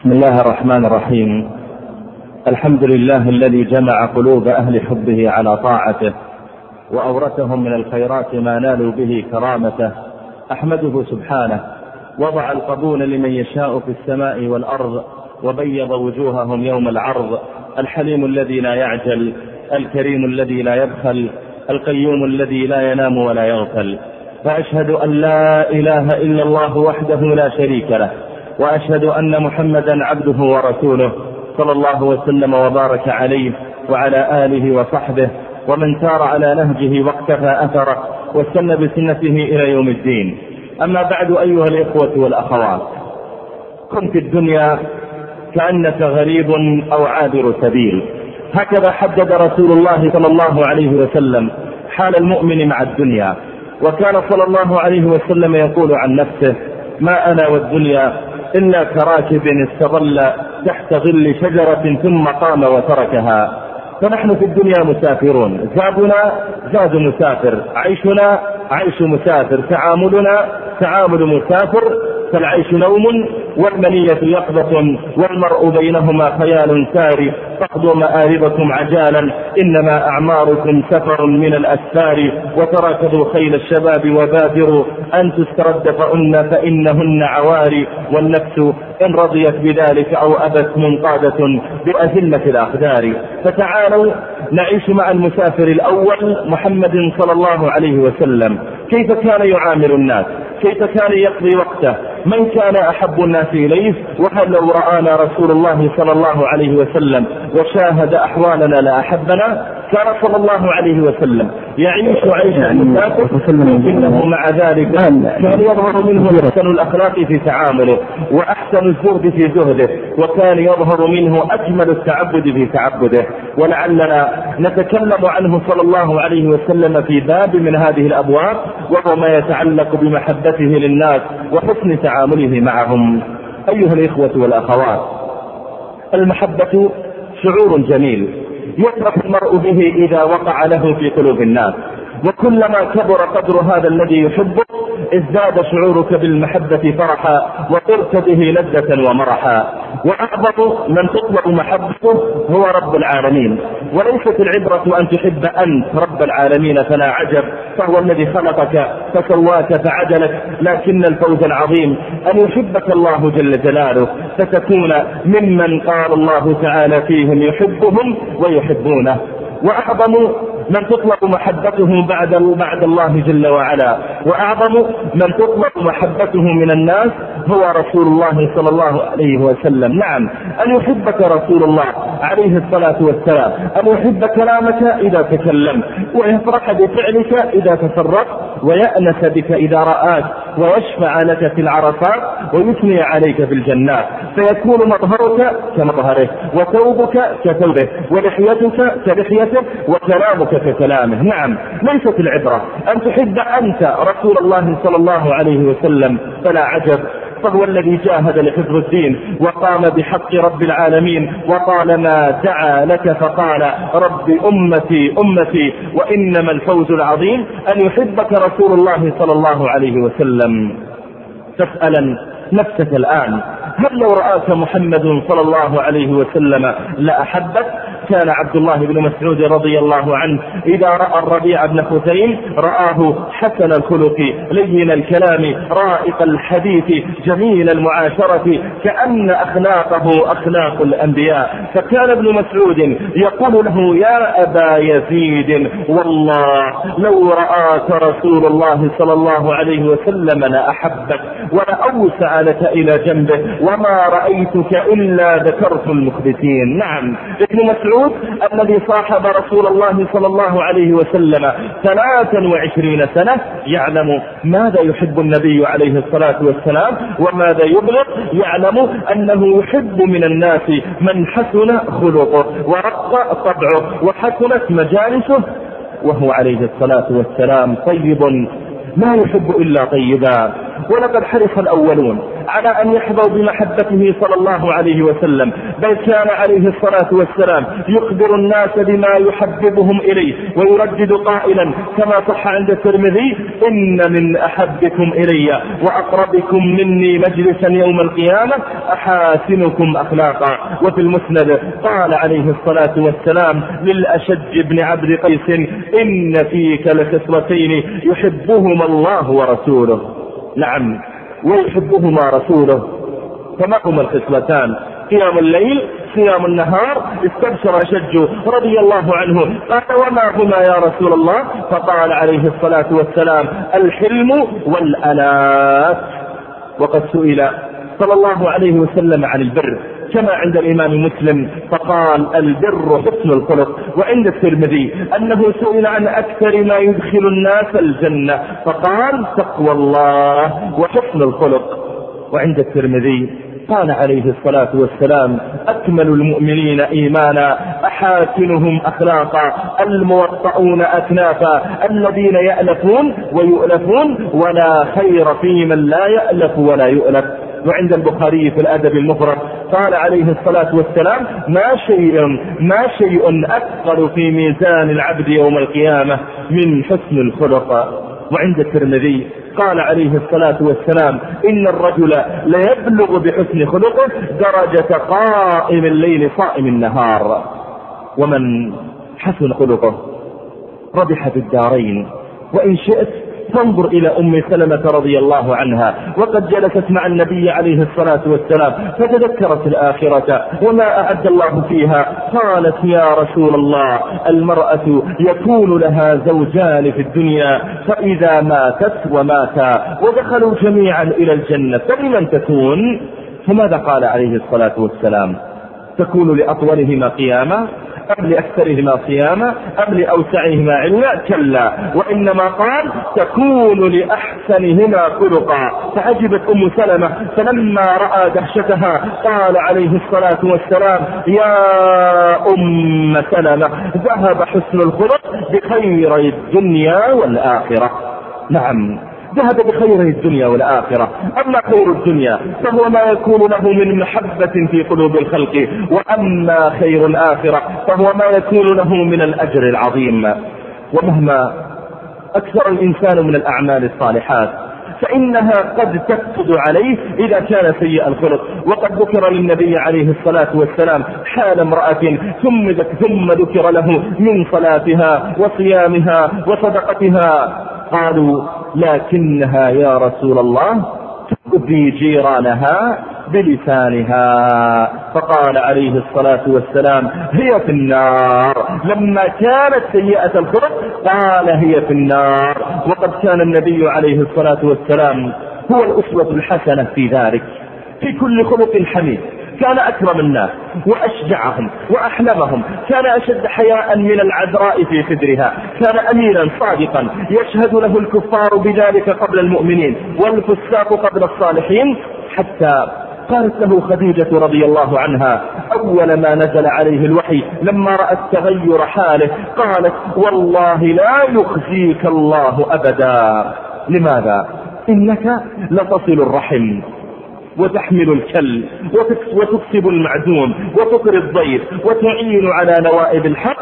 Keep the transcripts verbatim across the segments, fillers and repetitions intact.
بسم الله الرحمن الرحيم. الحمد لله الذي جمع قلوب أهل حبه على طاعته وأورثهم من الخيرات ما نالوا به كرامته. أحمده سبحانه، وضع القبول لمن يشاء في السماء والأرض وبيض وجوههم يوم العرض. الحليم الذي لا يعجل، الكريم الذي لا يبخل، القيوم الذي لا ينام ولا يغفل. فأشهد أن لا إله إلا الله وحده لا شريك له، وأشهد أن محمدا عبده ورسوله صلى الله وسلم وبارك عليه وعلى آله وصحبه ومن سار على نهجه واقتفى أثره واستنى بسنته إلى يوم الدين. أما بعد، أيها الإخوة والأخوات، كن في الدنيا كأنك غريب أو عابر سبيل. هكذا حدد رسول الله صلى الله عليه وسلم حال المؤمن مع الدنيا، وكان صلى الله عليه وسلم يقول عن نفسه: ما أنا والدنيا إلا كراكب استظل تحت ظل شجرة ثم قام وتركها. فنحن في الدنيا مسافرون، زادنا زاد مسافر، عيشنا عيش مسافر، تعاملنا تعامل مسافر. فالعيش نوم والمنية يقظة، والمرء بينهما خيال ساري. فاقضوا مآربكم عجالا، إنما أعماركم سفر من الأسفار. وتراكضوا خيل الشباب وبادروا أن تسترد فأن فإنهن عواري. والنفس إن رضيت بذلك أو أبت منقادة بأذلة الأقدار. فتعالوا نعيش مع المسافر الأول محمد صلى الله عليه وسلم، كيف كان يعامل الناس، كيف كان يقضي وقته، من كان أحب الناس إليه. وهل لو رآنا رسول الله صلى الله عليه وسلم وشاهد أحوالنا لأحبنا؟ كان صلى الله عليه وسلم يعيش عيش المسافر، لكنه مع ذلك كان يظهر منه أحسن الأخلاق في تعامله وأحسن الزهد في زهده، وكان يظهر منه أجمل التعبد في تعبده. ولعلنا نتكلم عنه صلى الله عليه وسلم في باب من هذه الأبواب، وهو ما يتعلق بمحبته للناس وحسن تعامله معهم. أيها الإخوة والأخوات، المحبة شعور جميل يفرح المرء به إذا وقع له في قلوب الناس، وكلما كبر قدر هذا الذي يحبه ازداد شعورك بالمحبة فرحا وطرت به لذة ومرحا. وأعظم من تطلب محبته هو رب العالمين، وليست العبرة أن تحب أنت رب العالمين فلا عجب، فهو الذي خلقك فسواك فعدلك، لكن الفوز العظيم أن يحبك الله جل جلاله، فتكون ممن قال الله تعالى فيهم يحبهم ويحبونه. وأعظم من تطلب محبته بعد بعد الله جل وعلا، وأعظم من تطلب محبته من الناس هو رسول الله صلى الله عليه وسلم. نعم، أن يحبك رسول الله عليه الصلاة والسلام، أن يحب كلامك إذا تكلم، ويفرح بفعلك إذا تصرفت، ويأنس بك إذا رآك، ويشفع لك في العرفات، ويثني عليك في الجنات، فيكون مظهرك كمظهره، وثوبك كثوبه، ولحيتك كلحيته، وكلامك ككلامه. نعم، ليست العبرة أن تحب أنت رسول الله صلى الله عليه وسلم فلا عجب، فهو الذي جاهد لحفظ الدين وقام بحق رب العالمين، وطالما دعا لك فقال: رب أمتي أمتي. وإنما الفوز العظيم أن يحبك رسول الله صلى الله عليه وسلم. تسألا نفسك الآن: هل لو رآك محمد صلى الله عليه وسلم لأحبك؟ كان عبد الله بن مسعود رضي الله عنه إذا رأى الربيع بن خثيم رآه حسن الخلق لين الكلام رائق الحديث جميل المعاشرة، كأن أخلاقه أخلاق الأنبياء. فكان ابن مسعود يقول له: يا أبا يزيد، والله لو رآك رسول الله صلى الله عليه وسلم لأحبك ولأوسع لك إلى جنبه، وما رأيتك إلا ذكرت المخبتين. نعم، ابن مسعود الذي صاحب رسول الله صلى الله عليه وسلم ثلاثا وعشرين سنة يعلم ماذا يحب النبي عليه الصلاة والسلام وماذا يبغض، يعلم أنه يحب من الناس من حسن خلقه ورق طبعه وحسنت مجالسه، وهو عليه الصلاة والسلام طيب ما يحب إلا طيبا. ولقد حرص الأولون على أن يحظوا بمحبته صلى الله عليه وسلم، بل كان عليه الصلاة والسلام يخبر الناس بما يحببهم إليه ويردد قائلا كما صح عند الترمذي: إن من أحبكم إلي وأقربكم مني مجلسا يوم القيامة أحاسنكم أخلاقا. وفي المسند قال عليه الصلاة والسلام للأشج بن عبد قيس: إن فيك لخصلتين يحبهما الله ورسوله. نعم، ويحبهما رسوله. فما هما الخصلتان؟ قيام الليل، صيام النهار. استبشر أشج رضي الله عنه قال: وما هما يا رسول الله؟ فقال عليه الصلاة والسلام: الحلم والأنات. وقد سئل صلى الله عليه وسلم عن البر كما عند الإمام مسلم فقال: البر حسن الخلق. وعند الترمذي أنه سئل عن أكثر ما يدخل الناس الجنة فقال: تقوى الله وحسن الخلق. وعند الترمذي قال عليه الصلاة والسلام: أكمل المؤمنين إيمانا أحاسنهم أخلاقا الموطؤون أكنافا الذين يألفون ويؤلفون ولا خير في من لا يألف ولا يؤلف. وعند البخاري في الأدب المفرد قال عليه الصلاة والسلام: ما شيء ما شيء أثقل في ميزان العبد يوم القيامة من حسن الخلق. وعند الترمذي قال عليه الصلاة والسلام: إن الرجل ليبلغ بحسن خلقه درجة قائم الليل صائم النهار. ومن حسن خلقه ربح في الدارين. وإن شئت فانظر إلى أم سلمة رضي الله عنها وقد جلست مع النبي عليه الصلاة والسلام فتذكرت الآخرة وما أعد الله فيها. قالت: يا رسول الله، المرأة يكون لها زوجان في الدنيا فإذا ماتت وماتا ودخلوا جميعا إلى الجنة فلمن تكون؟ فماذا قال عليه الصلاة والسلام؟ تكون لأطولهما قياما أم لأكثرهما صياما أم لأوسعهما علما؟ كلا، وإنما قال: تكون لأحسنهما خلقا. فعجبت أم سلمة فلما رأى دهشتها قال عليه الصلاة والسلام: يا أم سلمة، ذهب حسن الخلق بخير الدنيا والآخرة. نعم، ذهب بخير الدنيا والآخرة. أما خير الدنيا فهو ما يكون له من محبة في قلوب الخلق، وأما خير الآخرة فهو ما يكون له من الأجر العظيم. ومهما أكثر الإنسان من الأعمال الصالحات فإنها قد تفسد عليه إذا كان سيء الخلق. وقد ذكر للنبي عليه الصلاة والسلام حال امرأة ثم ثم ذكر له من صلاتها وصيامها وصدقتها. قالوا: لكنها يا رسول الله تؤذي جيرانها بلسانها. فقال عليه الصلاة والسلام: هي في النار. لما كانت سيئة الخلق قال: هي في النار. وقد كان النبي عليه الصلاة والسلام هو الأسوة الحسنة في ذلك، في كل خلق حميد. كان أكرم الناس وأشجعهم وأحلمهم، كان أشد حياء من العذراء في خدرها، كان أميرا صادقا يشهد له الكفار بذلك قبل المؤمنين والفساق قبل الصالحين. حتى قالت له خديجة رضي الله عنها أول ما نزل عليه الوحي لما رأت تغير حاله قالت: والله لا يخزيك الله أبدا. لماذا؟ إنك لتصل الرحم وتحمل الكل وتكسب المعدوم وتقري الضيف وتعين على نوائب الحق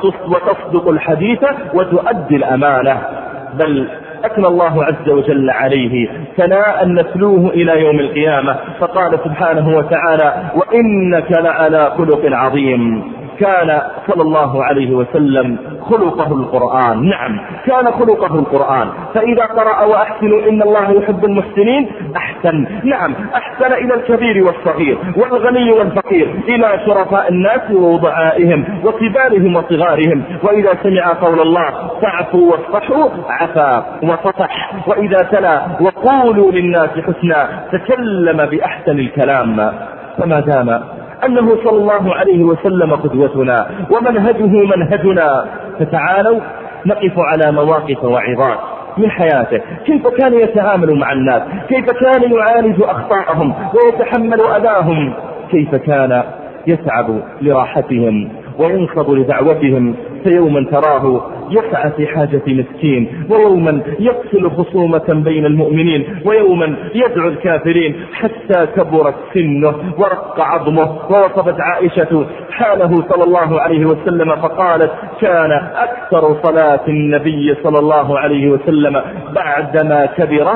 وتصدق الحديث وتؤدي الأمانة. بل أثنى الله عز وجل عليه ثناء نتلوه إلى يوم القيامة، فقال سبحانه وتعالى: وإنك لعلى خلق عظيم. كان صلى الله عليه وسلم خلقه القرآن. نعم، كان خلقه القرآن. فإذا قرأ وأحسنوا إن الله يحب المحسنين أحسن. نعم، أحسن إلى الكبير والصغير والغني والفقير، إلى شرفاء الناس ووضعائهم وكبارهم وصغارهم. وإذا سمع قول الله فاعفوا واصفحوا عفا وصفح. وإذا تلا وقولوا للناس حسنا تكلم بأحسن الكلام. فما دام أنه صلى الله عليه وسلم قدوتنا ومنهجه منهجنا، فتعالوا نقف على مواقف وعظات من حياته. كيف كان يتعامل مع الناس، كيف كان يعالج أخطاءهم ويتحمل أذاهم، كيف كان يتعب لراحتهم وينصب لدعوتهم، فيوما تراه يسعى في حاجة مسكين، ويوما يقتل خصومة بين المؤمنين، ويوما يدعو الكافرين، حتى كبرت سنه ورق عظمه. ووصفت عائشة حاله صلى الله عليه وسلم فقالت: كان أكثر صلاة النبي صلى الله عليه وسلم بعدما كبر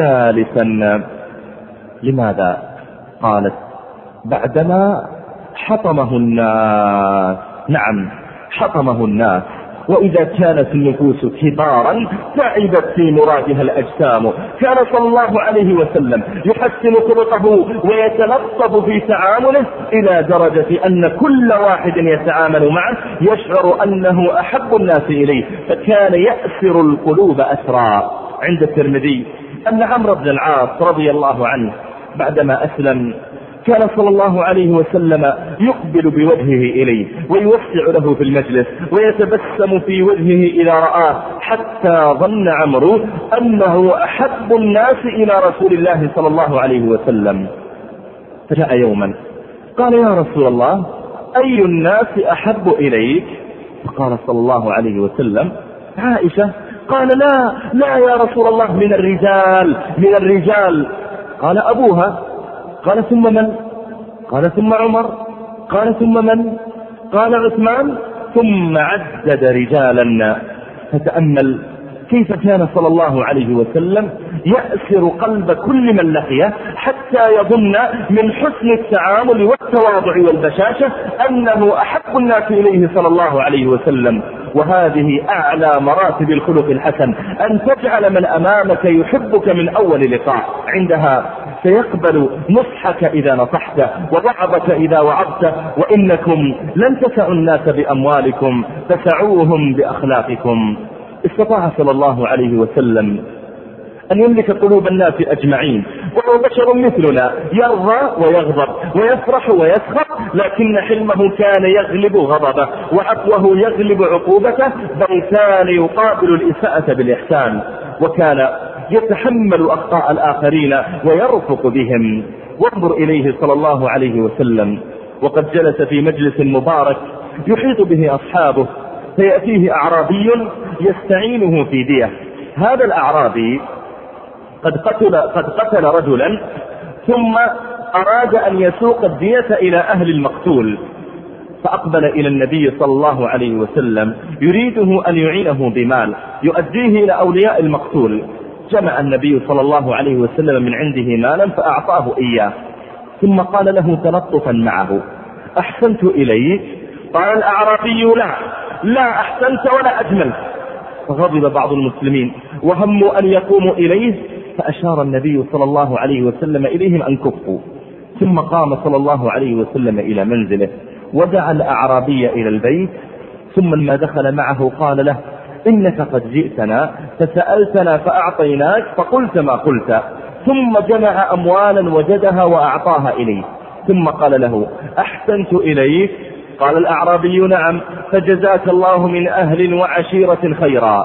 جالسا. لماذا؟ قالت: بعدما حطمه الناس. نعم، حطمه الناس. وإذا كانت النفوس كبارا تعبت في مرادها الأجسام. كان صلى الله عليه وسلم يحسن خلقه ويتلطف في تعامله إلى درجة أن كل واحد يتعامل معه يشعر أنه أحب الناس إليه، فكان يأسر القلوب أسرا. عند الترمذي أن عمرو بن العاص رضي الله عنه بعدما أسلم كان صلى الله عليه وسلم يقبل بوجهه إليه ويوسع له في المجلس ويتبسم في وجهه إذا رآه، حتى ظن عمرو أنه أحب الناس إلى رسول الله صلى الله عليه وسلم. فجاء يوما قال: يا رسول الله، أي الناس أحب إليك؟ فقال صلى الله عليه وسلم: عائشة. قال: لا لا يا رسول الله، من الرجال من الرجال. قال: أبوها. قال: ثم من؟ قال: ثم عمر. قال: ثم من؟ قال: عثمان. ثم عدد رجالا. فتأمل كيف كان صلى الله عليه وسلم يأسر قلب كل من لقيه، حتى يظن من حسن التعامل والتواضع والبشاشة أنه أحب الناس إليه صلى الله عليه وسلم. وهذه أعلى مراتب الخلق الحسن، أن تجعل من أمامك يحبك من أول لقاء. عندها سيقبل نصحك إذا نصحت، ووعظك إذا وعظت. وإنكم لن تسعوا الناس بأموالكم، فسعوهم بأخلاقكم. استطاع صلى الله عليه وسلم أن يملك قلوب الناس أجمعين، وهو بشر مثلنا، يرضى ويغضب ويفرح ويسخط، لكن حلمه كان يغلب غضبه، وعفوه يغلب عقوبته، بل كان يقابل الإساءة بالإحسان، وكان يتحمل أخطاء الآخرين ويرفق بهم. وانظر إليه صلى الله عليه وسلم وقد جلس في مجلس مبارك يحيط به أصحابه، فيأتيه أعرابي يستعينه في دية. هذا الأعرابي قد قتل, قد قتل رجلا، ثم أراد أن يسوق الدية إلى أهل المقتول، فأقبل إلى النبي صلى الله عليه وسلم يريده أن يعينه بمال يؤديه إلى أولياء المقتول. جمع النبي صلى الله عليه وسلم من عنده مالا فأعطاه إياه، ثم قال له تلطفا معه: أحسنت إليك؟ قال الأعرابي: لا لا أحسنت ولا أجملت. فغضب بعض المسلمين وهموا أن يقوموا إليه، فأشار النبي صلى الله عليه وسلم إليهم أن كفوا، ثم قام صلى الله عليه وسلم إلى منزله ودعا الأعرابي إلى البيت، ثم لما دخل معه قال له: إنك قد جئتنا فسألتنا فأعطيناك فقلت ما قلت. ثم جمع أموالا وجدها وأعطاها إليه، ثم قال له: أحسنت إليك؟ قال الأعرابي: نعم، فجزاك الله من أهل وعشيرة خيرا.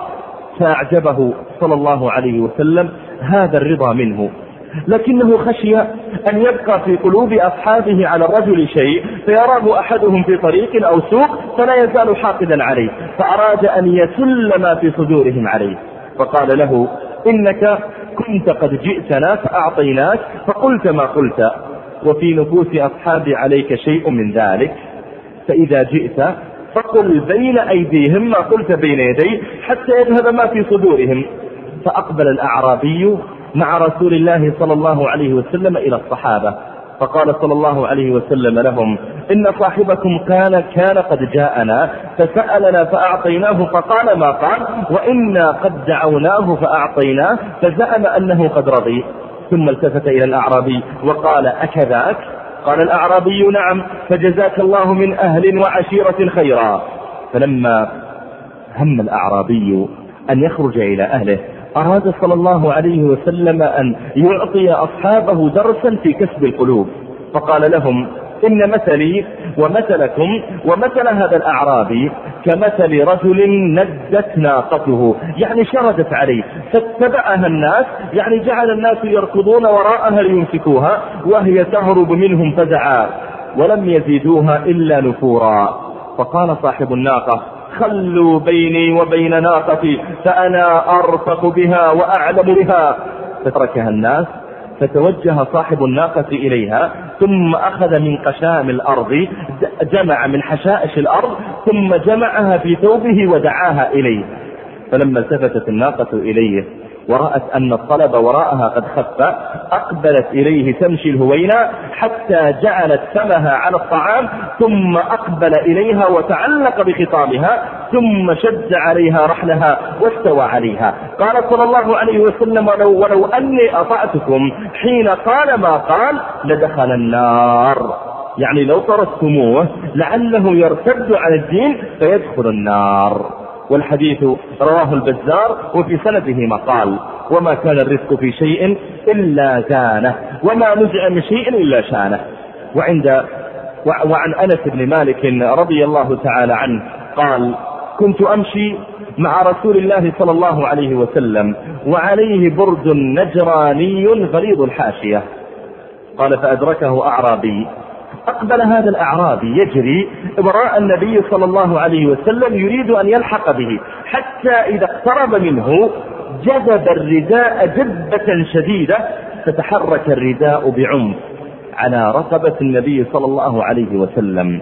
فأعجبه صلى الله عليه وسلم هذا الرضا منه، لكنه خشي أن يبقى في قلوب أصحابه على الرجل شيء فيراه أحدهم في طريق أو سوق فلا يزال حاقدا عليه، فأراد أن يسل ما في صدورهم عليه، فقال له: إنك كنت قد جئتنا فأعطيناك فقلت ما قلت، وفي نفوس أصحابي عليك شيء من ذلك، فإذا جئت فقل بين أيديهم ما قلت بين يدي حتى يذهب ما في صدورهم. فأقبل الأعرابي مع رسول الله صلى الله عليه وسلم إلى الصحابة، فقال صلى الله عليه وسلم لهم: إن صاحبكم كان كان قد جاءنا فسألنا فأعطيناه فقال ما قال، وإنا قد دعوناه فأعطيناه فزعم أنه قد رضي. ثم التفت إلى الأعرابي وقال: أكذاك؟ قال الأعرابي: نعم، فجزاك الله من أهل وعشيرة خيرا. فلما هم الأعرابي أن يخرج إلى أهله أراد صلى الله عليه وسلم أن يعطي أصحابه درسا في كسب القلوب، فقال لهم: إن مثلي ومثلكم ومثل هذا الأعرابي كمثل رجل ندت ناقته، يعني شردت عليه فاتبعها الناس، يعني جعل الناس يركضون وراءها ليمسكوها وهي تهرب منهم فزعا، ولم يزيدوها إلا نفورا. فقال صاحب الناقة: خلوا بيني وبين ناقتي فأنا أرفق بها وأعلم بها. فتركها الناس، فتوجه صاحب الناقة إليها، ثم أخذ من قشام الأرض، جمع من حشائش الأرض، ثم جمعها في ثوبه ودعاها إليه. فلما التفتت الناقة إليه ورأت أن الطلب وراءها قد خف، أقبلت إليه تمشي الهوينة حتى جعلت فمها على الطعام، ثم أقبل إليها وتعلق بخطامها، ثم شد عليها رحلها واستوى عليها. قال صلى الله عليه وسلم: ولو, ولو أني أطعتكم حين قال ما قال لدخل النار، يعني لو تركتموه لعله يرتد عن الدين فيدخل النار. والحديث رواه البزار وفي سنده مقال: وما كان الرزق في شيء إلا زانه، وما نزع من شيء إلا شانه. وعند وعن أنس بن مالك رضي الله تعالى عنه قال: كنت أمشي مع رسول الله صلى الله عليه وسلم وعليه برد نجراني غليظ الحاشية. قال: فأدركه أعرابي، أقبل هذا الأعرابي يجري وراء النبي صلى الله عليه وسلم يريد أن يلحق به، حتى إذا اقترب منه جذب الرداء جذبة شديدة، فتحرك الرداء بعنف على رقبة النبي صلى الله عليه وسلم.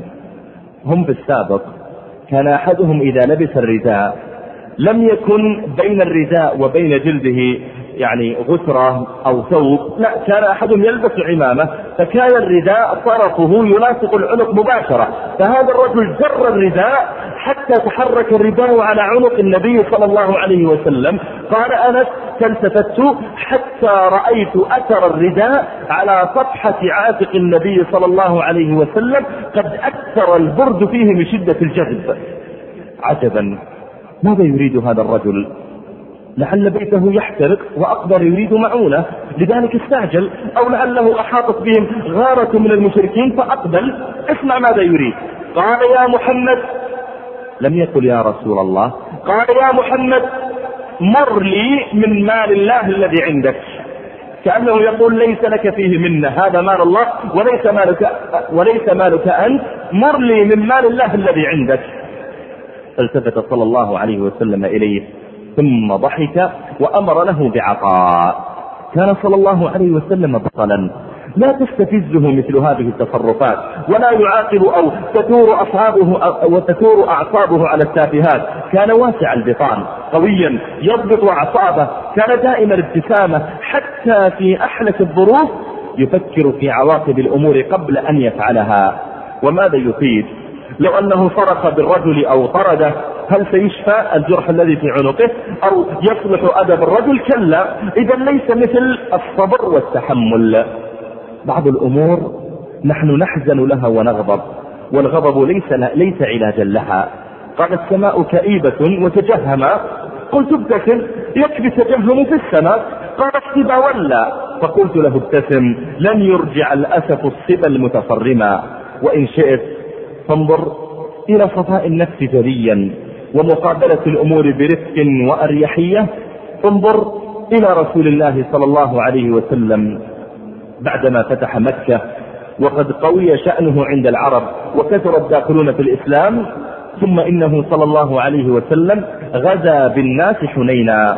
هم بالسابق كان أحدهم إذا لبس الرداء لم يكن بين الرداء وبين جلده يعني غترة أو ثوب، لا، كان أحدهم يلبس عمامة، فكان الرداء طرفه يلاصق العنق مباشرة، فهذا الرجل جر الرداء حتى تحرك الرداء على عنق النبي صلى الله عليه وسلم. قال أنس: فالتفت حتى رأيت أثر الرداء على صفحة عاتق النبي صلى الله عليه وسلم، قد أكثر البرد فيه من شدة الجذب. عجبا، ماذا يريد هذا الرجل؟ لعل بيته يحترق وأقدر يريد معونة، لذلك استعجل، أو لعله أحاطت بهم غارة من المشركين فأقبل. اسمع ماذا يريد. قال: يا محمد، لم يقل يا رسول الله، قال: يا محمد، مر لي من مال الله الذي عندك، كأنه يقول: ليس لك فيه منه، هذا مال الله وليس مالك, وليس مالك أنت، مر لي من مال الله الذي عندك. فالتفت صلى الله عليه وسلم إليه ثم ضحك وأمر له بعطاء. كان صلى الله عليه وسلم بطلا، لا تستفزه مثل هذه التصرفات، ولا يعاقب أو تثور أصحابه أو تثور أعصابه على التافهات. كان واسع البطان، قويا يضبط أعصابه، كان دائم الابتسامة، حتى في أحلك الظروف يفكر في عواقب الأمور قبل أن يفعلها. وماذا يفيد لو أنه صرخ بالرجل أو طرده؟ هل سيشفى الجرح الذي في عنقه أو يصلح أدب الرجل؟ كلا، إذا ليس مثل الصبر والتحمل. بعض الأمور نحن نحزن لها ونغضب، والغضب ليس, ليس علاجا لها. قال: السماء كئيبة وتجهم، قلت: ابتسم، يكفي تجهم في السماء. قال: الصبا ولا، فقلت له: ابتسم، لن يرجع الأسف الصبا المتصرما. وإن شئت فانظر إلى صفاء النفس جليا ومقابلة الأمور برفق وأريحية. انظر إلى رسول الله صلى الله عليه وسلم بعدما فتح مكة وقد قوي شأنه عند العرب وكثر الداخلون في الإسلام، ثم إنه صلى الله عليه وسلم غزا بالناس حنينا.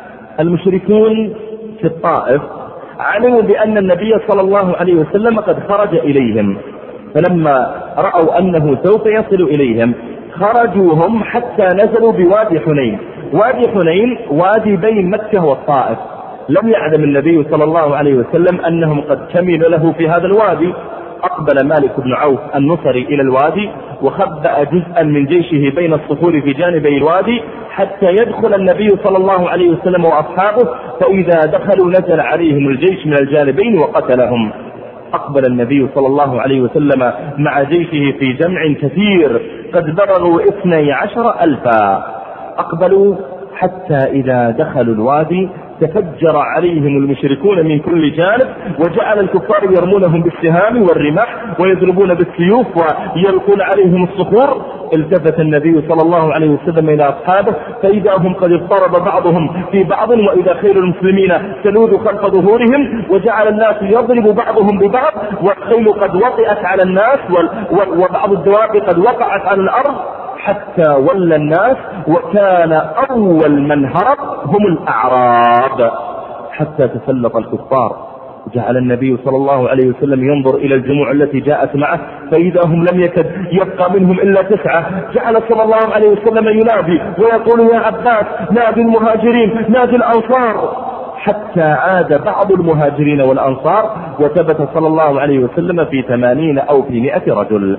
المشركون في الطائف علموا بأن النبي صلى الله عليه وسلم قد خرج إليهم، فلما رأوا أنه سوف يصل إليهم خرجوا هم حتى نزلوا بوادي حنين. وادي حنين وادي بين مكة والطائف. لم يعلم النبي صلى الله عليه وسلم أنهم قد كملوا له في هذا الوادي. أقبل مالك بن عوف النصري إلى الوادي وخبأ جزءا من جيشه بين الصخور في جانبي الوادي حتى يدخل النبي صلى الله عليه وسلم وأصحابه، فإذا دخلوا نزل عليهم الجيش من الجانبين وقتلهم. أقبل النبي صلى الله عليه وسلم مع جيشه في جمع كثير قد بلغوا اثني عشر ألفا. أقبلوا حتى إذا دخلوا الوادي تفجر عليهم المشركون من كل جانب، وجعل الكفار يرمونهم بالسهام والرماح ويضربون بالسيوف ويلقون عليهم الصخور، التفت النبي صلى الله عليه وسلم إلى أصحابه فإذا هم قد اضطرب بعضهم في بعض، وإذا خيل المسلمين تلوذ خلف ظهورهم، وجعل الناس يضرب بعضهم ببعض، والخيل قد وطئت على الناس وبعض الدواب قد وقعت على الأرض، حتى ولى الناس وكان أول من هرب هم الأعراب، حتى تسلط الكفار. جعل النبي صلى الله عليه وسلم ينظر إلى الجموع التي جاءت معه فإذا هم لم يكد يبقى منهم إلا تسعة. جعل صلى الله عليه وسلم ينادي ويقول يا عباس نادي المهاجرين نادي الأنصار، حتى عاد بعض المهاجرين والأنصار وثبت صلى الله عليه وسلم في ثمانين أو في مئة رجل.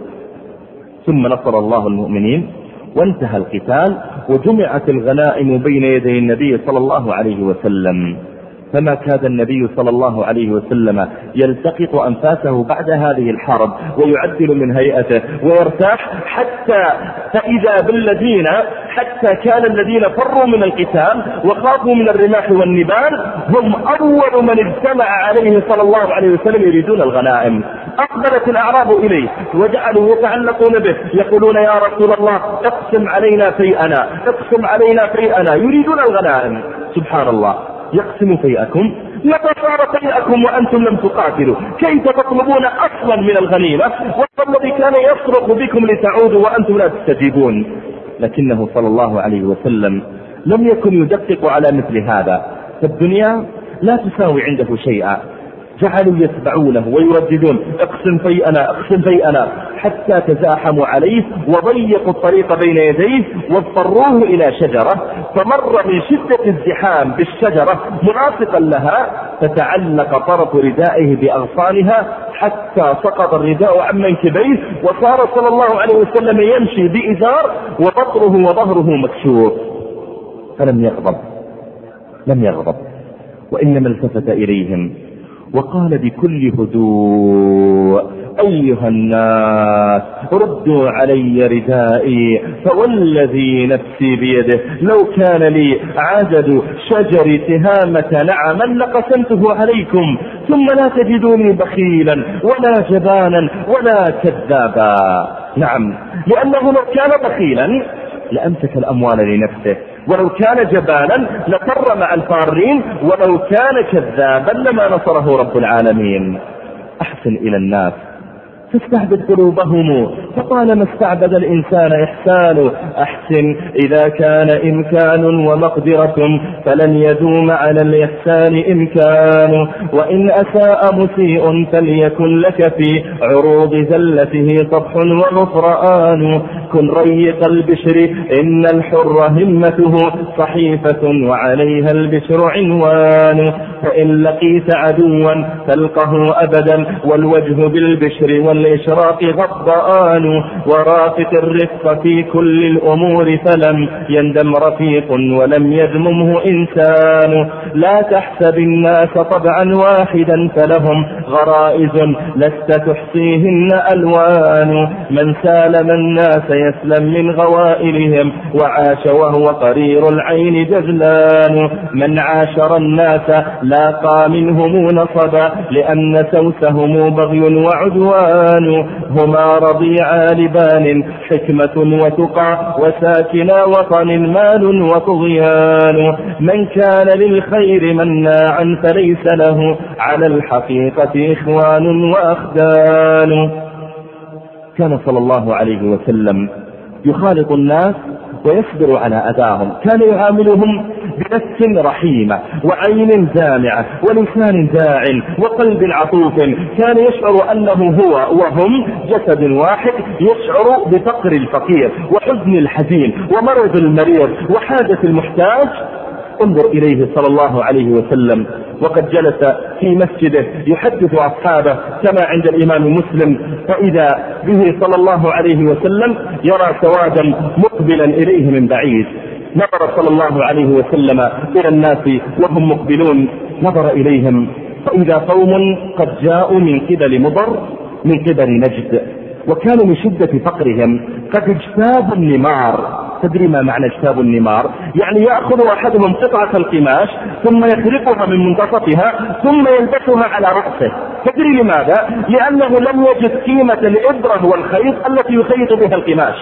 ثم نصر الله المؤمنين وانتهى القتال وجمعت الغنائم بين يدي النبي صلى الله عليه وسلم، فما كاد النبي صلى الله عليه وسلم يلتقط أنفاسه بعد هذه الحرب ويعدل من هيئته ويرتاح، حتى فإذا بالذين حتى كان الذين فروا من القتال وخافوا من الرماح والنبال هم أول من اجتمع عليه صلى الله عليه وسلم يريدون الغنائم. أقبلت الأعراب إليه وجعلوا يتعلقون به يقولون يا رسول الله اقسم علينا فيئنا اقسم علينا فيئنا، يريدون الغنائم. سبحان الله، يقسم فيئكم، متى صار فيئكم وأنتم لم تقاتلوا؟ كيف تطلبون أصلا من الغنيمة والذي كان يصرخ بكم لتعودوا وأنتم لا تستجيبون؟ لكنه صلى الله عليه وسلم لم يكن يدقق على مثل هذا، فالدنيا لا تساوي عنده شيئا. جعلوا يتبعونه ويرددون اقسم فيئنا اقسم فيئنا، حتى تزاحموا عليه وضيقوا الطريق بين يديه واضطروه إلى شجرة، فمر من شدة الزحام بالشجرة منافقا لها فتعلق طرف ردائه بأغصانها حتى سقط الرداء عن منكبيه، وصار صلى الله عليه وسلم يمشي بإزار وبطره وظهره مكشوف. فلم يغضب لم يغضب وإنما التفت إليهم وقال بكل هدوء أيها الناس ردوا علي ردائي، فوالذي نفسي بيده لو كان لي عدد شجر تهامة نعما لقسمته عليكم، ثم لا تجدوني بخيلا ولا جبانا ولا كذابا. نعم، لأنه لو كان بخيلا لأمسك الأموال لنفسه، ولو كان جبانا لفر مع الفارين، ولو كان كذابا لما نصره رب العالمين. أحسن إلى الناس تستعبد قلوبهم، فطالما استعبد الإنسان إحسانه. أحسن إذا كان إمكان ومقدرة فلن يدوم على الإحسان إمكان، وإن أساء مسيء فليكن لك في عروض زلته طبح وغفران. كن ريق البشر إن الحر همته صحيفة وعليها البشر عنوان، فإن لقيت عدوا تلقه أبدا والوجه بالبشر والإشراق غضآن. ورافق الرفق في كل الأمور فلم يندم رفيق ولم يذممه إنسان. لا تحسب الناس طبعا واحدا فلهم غرائز لست تحصيهن ألوان. من سالم الناس يسلم من غوائلهم وعاش وهو قرير العين جزلان. من عاشر الناس لاقى منهم نصبا لأن سوسهم بغي وعدوان. هما رضيعا لبان حكمة وتقى وساكنا وطن مال وطغيان. من كان للخير مناعا فليس له على الحقيقة إخوان وأخدان. كان صلى الله عليه وسلم يخالط الناس ويصبر على أذاهم، كان يعاملهم بنفس رحيمة وعين دامعة ولسان داع وقلب عطوف. كان يشعر أنه هو وهم جسد واحد، يشعر بفقر الفقير وحزن الحزين ومرض المريض وحاجة المحتاج. انظر إليه صلى الله عليه وسلم وقد جلس في مسجده يحدث أصحابه كما عند الإمام مسلم، فإذا به صلى الله عليه وسلم يرى سوادا مقبلا إليه من بعيد. نظر صلى الله عليه وسلم إلى الناس وهم مقبلون، نظر إليهم فإذا قوم قد جاءوا من قبل مضر من قبل نجد، وكانوا من شدة فقرهم قد اجتابوا النمار. تدري ما معنى اجتاب النمار؟ يعني يأخذ أحدهم قطعة القماش ثم يخرقها من منتصفها ثم يلبسها على رأسه. تدري لماذا؟ لأنه لم يجد قيمة الإبرة والخيط التي يخيط بها القماش،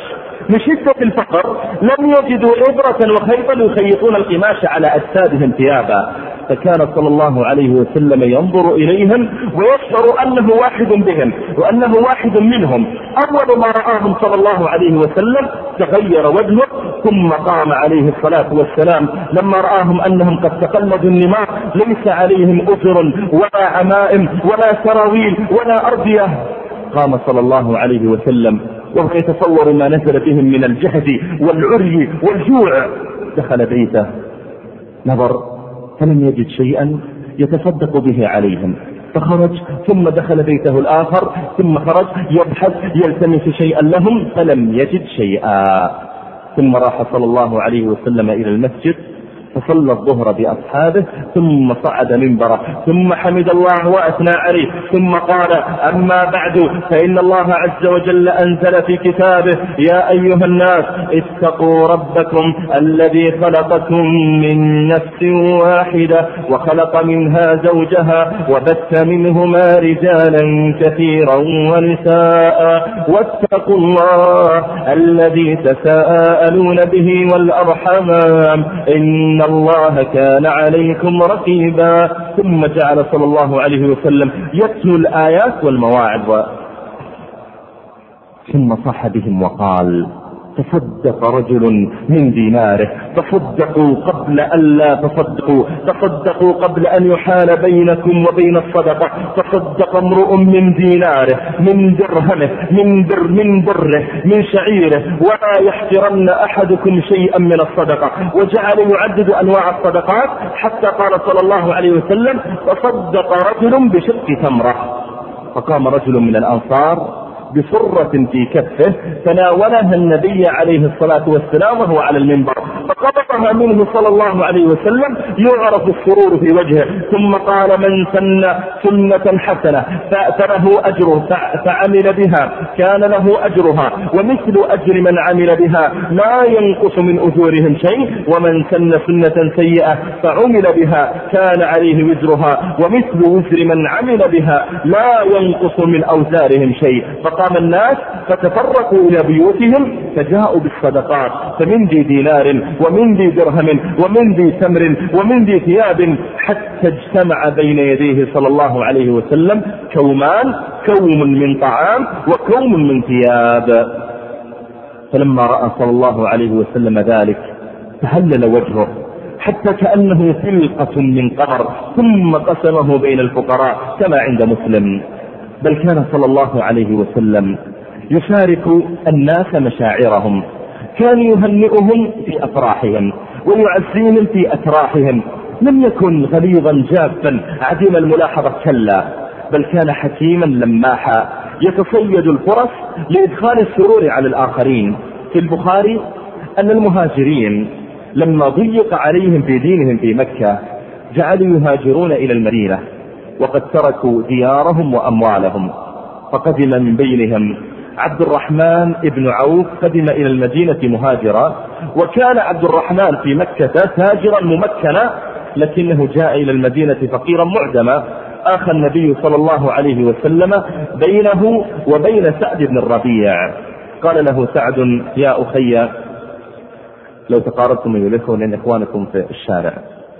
من شدة الفقر لم يجدوا إبرة وخيطا يخيطون القماش على أجسادهم ثيابا، فكان صلى الله عليه وسلم ينظر إليهم ويشعر أنه واحد بهم وأنه واحد منهم. أول ما رآهم صلى الله عليه وسلم تغير وجهه، ثم قام عليه الصلاة والسلام لما رآهم أنهم قد تقلدوا النماء، ليس عليهم أزر ولا عمائم ولا سراويل ولا أردية، قام صلى الله عليه وسلم وهو يتصور ما نزل بهم من الجهد والعري والجوع. دخل بيته نظر فلم يجد شيئا يتصدق به عليهم، فخرج ثم دخل بيته الآخر ثم خرج يبحث يلتمس شيئا لهم فلم يجد شيئا. ثم راح صلى الله عليه وسلم إلى المسجد فصلى الظهر بأصحابه ثم صعد منبره ثم حمد الله وأثنى عليه ثم قال: أما بعد فإن الله عز وجل أنزل في كتابه: يا أيها الناس اتقوا ربكم الذي خلقكم من نفس واحدة وخلق منها زوجها وبث منهما رجالا كثيرا ونساء واتقوا الله الذي تساءلون به والأرحام إن الله كان عليكم رقيبا. ثم جعل صلى الله عليه وسلم يتلو الآيات والمواعظ، ثم صح بهم وقال: تصدق رجل من ديناره، تصدقوا قبل أن لا تصدقوا، تصدقوا قبل أن يحال بينكم وبين الصدقة، تصدق امرؤ من ديناره من درهمه من در من بره من شعيره، ولا يحترن أحدكم شيئا من الصدقة. وجعل يعدد أنواع الصدقات حتى قال صلى الله عليه وسلم: تصدق رجل بشق تمرة. فقام رجل من الأنصار بصرة في كفه تناولها النبي عليه الصلاة والسلام وهو على المنبر، فقبضها منه صلى الله عليه وسلم يعرف السرور في وجهه، ثم قال: من سن سنة حسنة فله أجره فعمل بها كان له أجرها ومثل أجر من عمل بها لا ينقص من أجورهم شيء، ومن سن سنة سيئة فعمل بها كان عليه وزرها ومثل وزر من عمل بها لا ينقص من أوزارهم شيء. فقام الناس فتفرقوا إلى بيوتهم فجاءوا بالصدقات، فمن ذي دينار ومن ذي درهم ومن ذي تمر ومن ذي ثياب، حتى اجتمع بين يديه صلى الله عليه وسلم كومان، كوم من طعام وكوم من ثياب. فلما رأى صلى الله عليه وسلم ذلك تهلل وجهه حتى كأنه فلقة من قمر، ثم قسمه بين الفقراء كما عند مسلم. بل كان صلى الله عليه وسلم يشارك الناس مشاعرهم، كان يهنئهم في أفراحهم ويعزيهم في أتراحهم، لم يكن غليظا جافا عديم الملاحظة، كلا، بل كان حكيما لماحا يتصيد الفرص لإدخال السرور على الآخرين. في البخاري أن المهاجرين لما ضيق عليهم في دينهم في مكة جعلوا يهاجرون إلى المدينة وقد تركوا ديارهم وأموالهم، فقدم من بينهم عبد الرحمن ابن عوف، قدم إلى المدينة مهاجرا، وكان عبد الرحمن في مكة تاجرا ممكنا، لكنه جاء إلى المدينة فقيرا معدما. آخى النبي صلى الله عليه وسلم بينه وبين سعد بن الربيع، قال له سعد: يا أخي لو تقاربتم إليكم لأن إخوانكم في الشارع.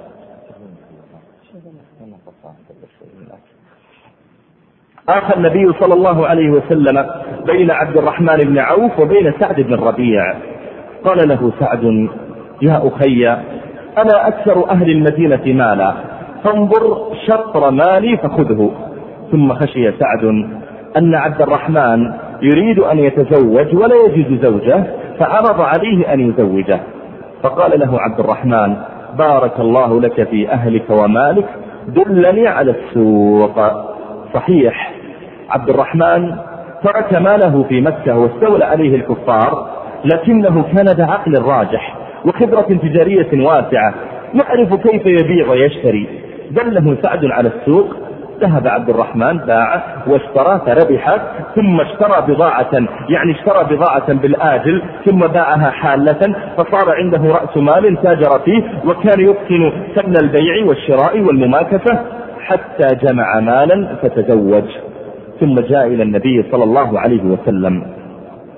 آخى النبي صلى الله عليه وسلم بين عبد الرحمن بن عوف وبين سعد بن الربيع، قال له سعد: يا أخي أنا أكثر أهل المدينة مالا، فانظر شطر مالي فخذه. ثم خشي سعد أن عبد الرحمن يريد أن يتزوج ولا يجد زوجه، فعرض عليه أن يزوجه، فقال له عبد الرحمن: بارك الله لك في أهلك ومالك، دلني على السوق. صحيح عبد الرحمن ترك ماله في مكة واستولى عليه الكفار، لكنه كان ذا عقل راجح وخبرة تجارية واسعة، يعرف كيف يبيع ويشتري. دله سعد على السوق، ذهب عبد الرحمن باع واشترى فربح، ثم اشترى بضاعة، يعني اشترى بضاعة بالآجل ثم باعها حالة، فصار عنده رأس مال تاجر فيه، وكان يتقن فن البيع والشراء والمماكسة حتى جمع مالا فتزوج. ثم جاء إلى النبي صلى الله عليه وسلم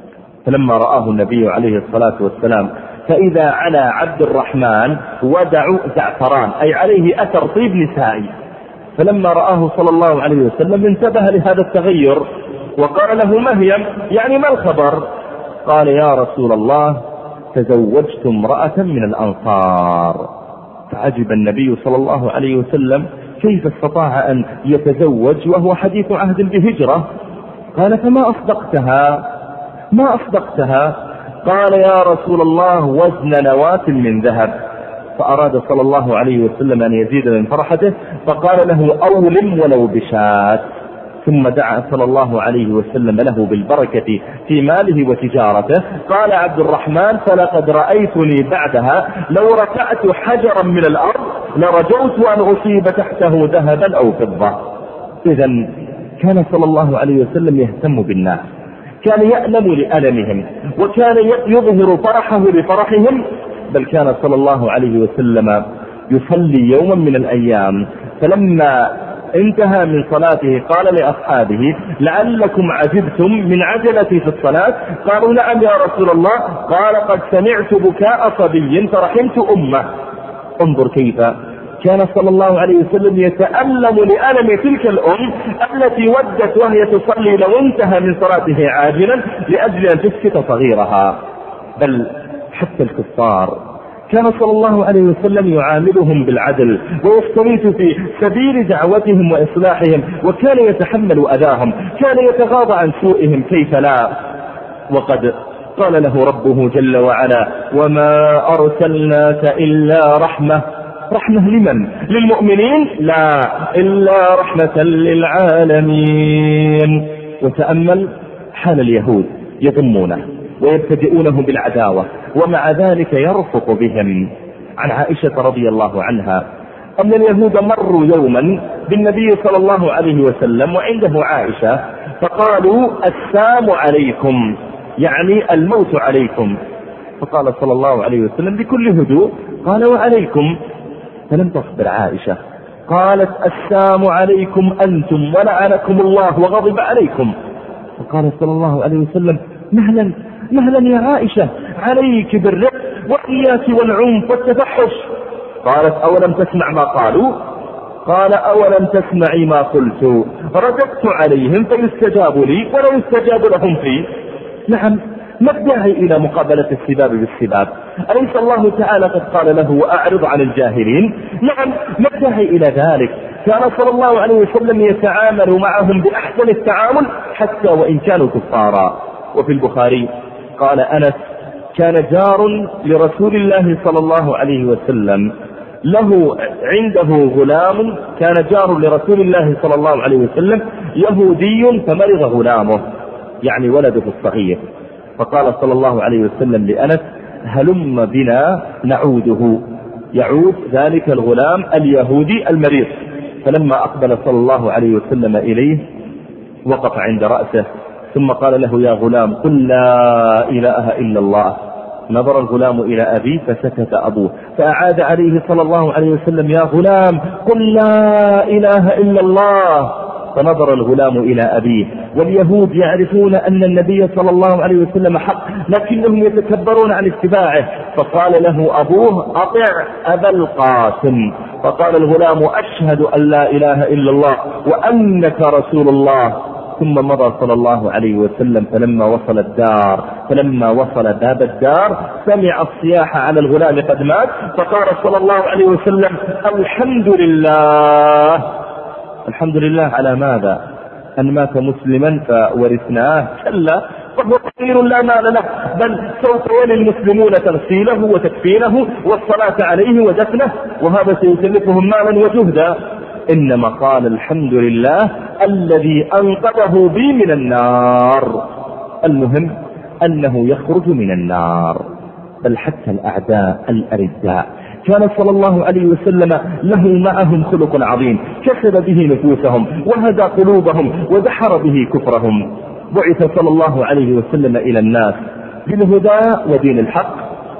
فلما رآه النبي عليه الصلاة والسلام فإذا على عبد الرحمن ودع زعفران، أي عليه أثر طيب نسائي. فلما رآه صلى الله عليه وسلم انتبه لهذا التغير وقال له: ما هي؟ يعني ما الخبر؟ قال: يا رسول الله، تزوجت امرأة من الأنصار. فعجب النبي صلى الله عليه وسلم، كيف استطاع أن يتزوج وهو حديث عهد بهجرة؟ قال: فما أصدقتها؟ ما أصدقتها؟ قال: يا رسول الله، وزن نواة من ذهب. فأراد صلى الله عليه وسلم أن يزيد من فرحته، فقال له: أولم ولو بشاة. ثم دعا صلى الله عليه وسلم له بالبركة في ماله وتجارته. قال عبد الرحمن: فلقد رأيتني بعدها لو رفعت حجرا من الأرض لرجوت أن أصيب تحته ذهبا أو فضة. إذن كان صلى الله عليه وسلم يهتم بالناس، كان يألم لألمهم، وكان يظهر فرحه لفرحهم، بل كان صلى الله عليه وسلم يصلي يوما من الأيام، فلما انتهى من صلاته قال لأصحابه: لعلكم عجبتم من عجلتي في الصلاة؟ قالوا: نعم يا رسول الله. قال: قد سمعت بكاء صبي فرحمت أمه. انظر كيف كان صلى الله عليه وسلم يتألم لألم تلك الأم التي ودت وهي تصلي لو انتهى من صلاته عاجلا لأجل أن تسكت صغيرها. بل حتى الكفار كان صلى الله عليه وسلم يعاملهم بالعدل ويستميت في سبيل دعوتهم وإصلاحهم، وكان يتحمل أذاهم، كان يتغاضى عن سوءهم، كيف لا؟ وقد قال له ربه جل وعلا: وما أرسلناك إلا رحمة. رحمة لمن؟ للمؤمنين؟ لا، إلا رحمة للعالمين. وتأمل حال اليهود، يضمونه ويبتدئونه بالعداوة، ومع ذلك يرفق بهم. عن عائشة رضي الله عنها أن اليهود مروا يوما بالنبي صلى الله عليه وسلم وعنده عائشة، فقالوا: السام عليكم، يعني الموت عليكم. فقال صلى الله عليه وسلم بكل هدوء: قال: وعليكم. فلم تصبر عائشة، قالت: السام عليكم أنتم ولعنكم الله وغضب عليكم. فقال صلى الله عليه وسلم: مهلا مهلا يا عائشة، عليك بالرق وإياك والعنف والتفحش. قالت: أولم تسمع ما قالوا؟ قال: أولم تسمعي ما قلت؟ رددت عليهم فيستجاب لي ولا يستجاب لهم فيه. نعم، ما الداعي إلى مقابلة السباب بالسباب؟ أليس الله تعالى قد قال له: وأعرض عن الجاهلين؟ نعم، ما الداعي إلى ذلك؟ كان صلى الله عليه وسلم يتعامل معهم بأحسن التعامل حتى وإن كانوا كفارا. وفي البخاري قال أنس: كان جار لرسول الله صلى الله عليه وسلم، له عنده غلام، كان جار لرسول الله صلى الله عليه وسلم يهودي فمرض غلامه، يعني ولده الصغير، فقال صلى الله عليه وسلم لأنس: هلم بنا نعوده. يعود ذلك الغلام اليهودي المريض. فلما أقبل صلى الله عليه وسلم إليه وقف عند رأسه، ثم قال له: يا غلام، قل لا إله إلا الله. نظر الغلام إلى أبيه فسكت أبوه، فأعاد عليه صلى الله عليه وسلم: يا غلام، قل لا إله إلا الله. فنظر الغلام إلى أبيه. واليهود يعرفون أن النبي صلى الله عليه وسلم حق، لكنهم يتكبرون عن اتباعه. فقال له أبوه: أطع أبا القاسم. فقال الغلام: أشهد أن لا إله إلا الله وأنك رسول الله. ثم مضى صلى الله عليه وسلم، فلما وصل الدار فلما وصل باب الدار سمع الصياح على الغلام قد مات، فقال صلى الله عليه وسلم: الحمد لله. الحمد لله على ماذا؟ أن مات مسلما فورثناه؟ كلا، فهو فقير لا مال له، بل سوف يلي المسلمون تغسيله وتكفينه والصلاة عليه ودفنه، وهذا سيكلفهم مالا وجهدا. إنما قال: الحمد لله الذي أنقذه بي من النار. المهم أنه يخرج من النار. بل حتى الأعداء الأرداء كان صلى الله عليه وسلم له معهم خلق عظيم، كسب به نفوسهم وهدى قلوبهم ودحر به كفرهم. بعث صلى الله عليه وسلم إلى الناس بالهدى ودين الحق،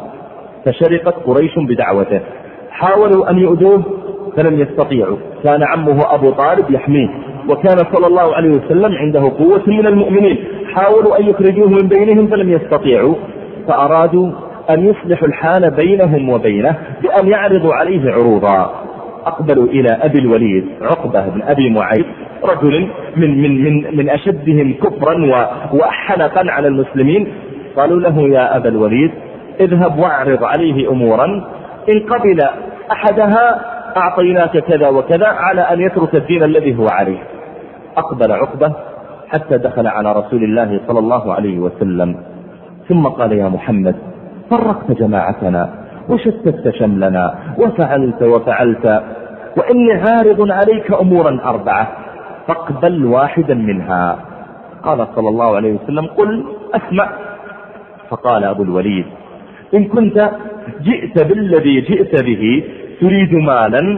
فشرقت قريش بدعوته، حاولوا أن يؤذوه فلم يستطيعوا. كان عمه أبو طالب يحميه، وكان صلى الله عليه وسلم عنده قوة من المؤمنين، حاولوا أن يخرجوه من بينهم فلم يستطيعوا، فأرادوا أن يصلحوا الحال بينهم وبينه بأن يعرضوا عليه عروضا. أقبلوا إلى أبي الوليد عقبة بن أبي معيط، رجل من, من, من, من أشدهم كفرا وحنقا على المسلمين. قالوا له يا أبا الوليد اذهب واعرض عليه أمورا، إن قبل أحدها أعطيناك كذا وكذا على أن يترك الدين الذي هو عليه. أقبل عقبة حتى دخل على رسول الله صلى الله عليه وسلم، ثم قال يا محمد فرقت جماعتنا وشتت شملنا وفعلت وفعلت، وإني عارض عليك أمورا أربعة فاقبل واحدا منها. قال صلى الله عليه وسلم قل أسمع. فقال أبو الوليد إن كنت جئت بالذي جئت به تريد مالا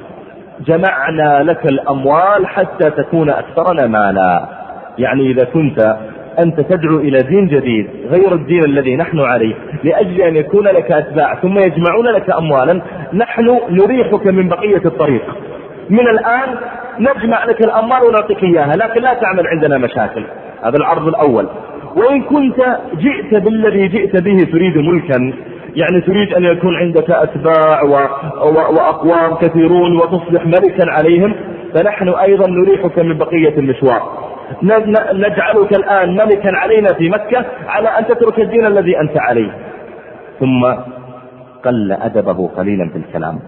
جمعنا لك الأموال حتى تكون أكثرنا مالا. يعني إذا كنت أنت تدعو إلى دين جديد غير الدين الذي نحن عليه لأجل أن يكون لك أتباع ثم يجمعون لك أموالا، نحن نريحك من بقية الطريق، من الآن نجمع لك الأموال ونعطيك إياها لكن لا تعمل عندنا مشاكل. هذا العرض الأول. وإن كنت جئت بالذي جئت به تريد ملكا، يعني تريد أن يكون عندك أتباع و... و... وأقوام كثيرون وتصبح ملكا عليهم، فنحن أيضا نريحك من بقية المشوار، نجعلك الآن ملكا علينا في مكة على أن تترك الدين الذي أنت عليه. ثم قل أدبه قليلا في الكلام،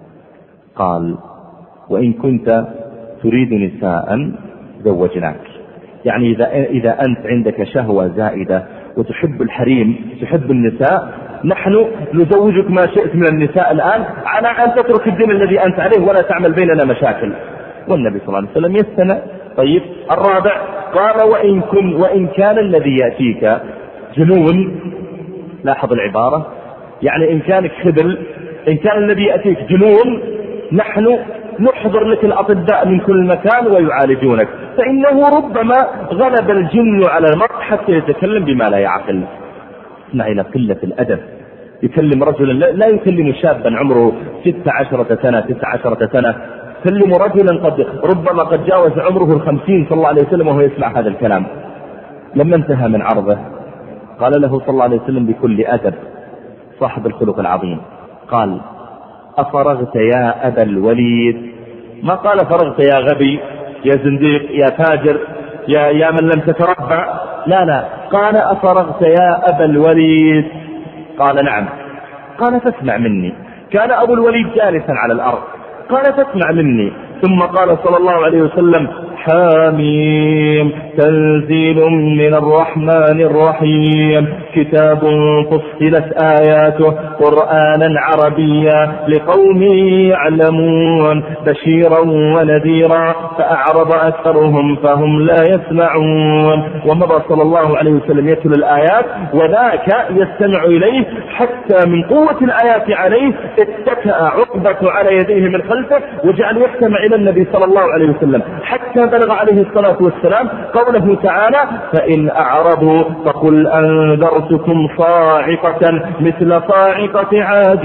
قال وإن كنت تريد نساء زوجناك. يعني إذا, إذا أنت عندك شهوة زائدة وتحب الحريم تحب النساء، نحن نزوجك ما شئت من النساء الآن على أن تترك الدين الذي أنت عليه ولا تعمل بيننا مشاكل. والنبي صلى الله عليه وسلم يستمع. طيب الرابع قال وإن, كن وإن كان الذي يأتيك جنون، لاحظ العبارة، يعني إن كانك خبل، إن كان الذي يأتيك جنون نحن نحضر لك الأطباء من كل مكان ويعالجونك، فإنه ربما غلب الجن على المرء حتى يتكلم بما لا يعقل. اسمع إلى قلة الأدب، يكلم رجلا لا يكلم شابا عمره ستة عشرة سنة تسعة عشرة سنة، كلم رجلا قد ربما قد جاوز عمره الخمسين صلى الله عليه وسلم وهو يسمع هذا الكلام. لما انتهى من عرضه قال له صلى الله عليه وسلم بكل أدب صاحب الخلق العظيم، قال أفرغت يا أبا الوليد؟ ما قال فرغت يا غبي يا زنديق يا فاجر يا, يا من لم تتربع، لا لا، قال أفرغت يا أبا الوليد؟ قال نعم. قال فاسمع مني. كان أبو الوليد جالسا على الأرض، قال فاسمع مني. ثم قال صلى الله عليه وسلم حاميم تنزيل من الرحمن الرحيم كتاب فصلت آياته قرآنا عربيا لقوم يعلمون بشيرا ونذيرا فأعرض أكثرهم فهم لا يسمعون. ومضى صلى الله عليه وسلم يتلو الآيات وذاك يستمع إليه حتى من قوة الآيات عليه اتكأ عقبة على يديه من خلفه وجعل يستمع إلى النبي صلى الله عليه وسلم حتى بلغ عليه الصلاة والسلام قوله تعالى فإن أعرضوا فقل أنذرتكم صاعقة مثل صاعقة عاد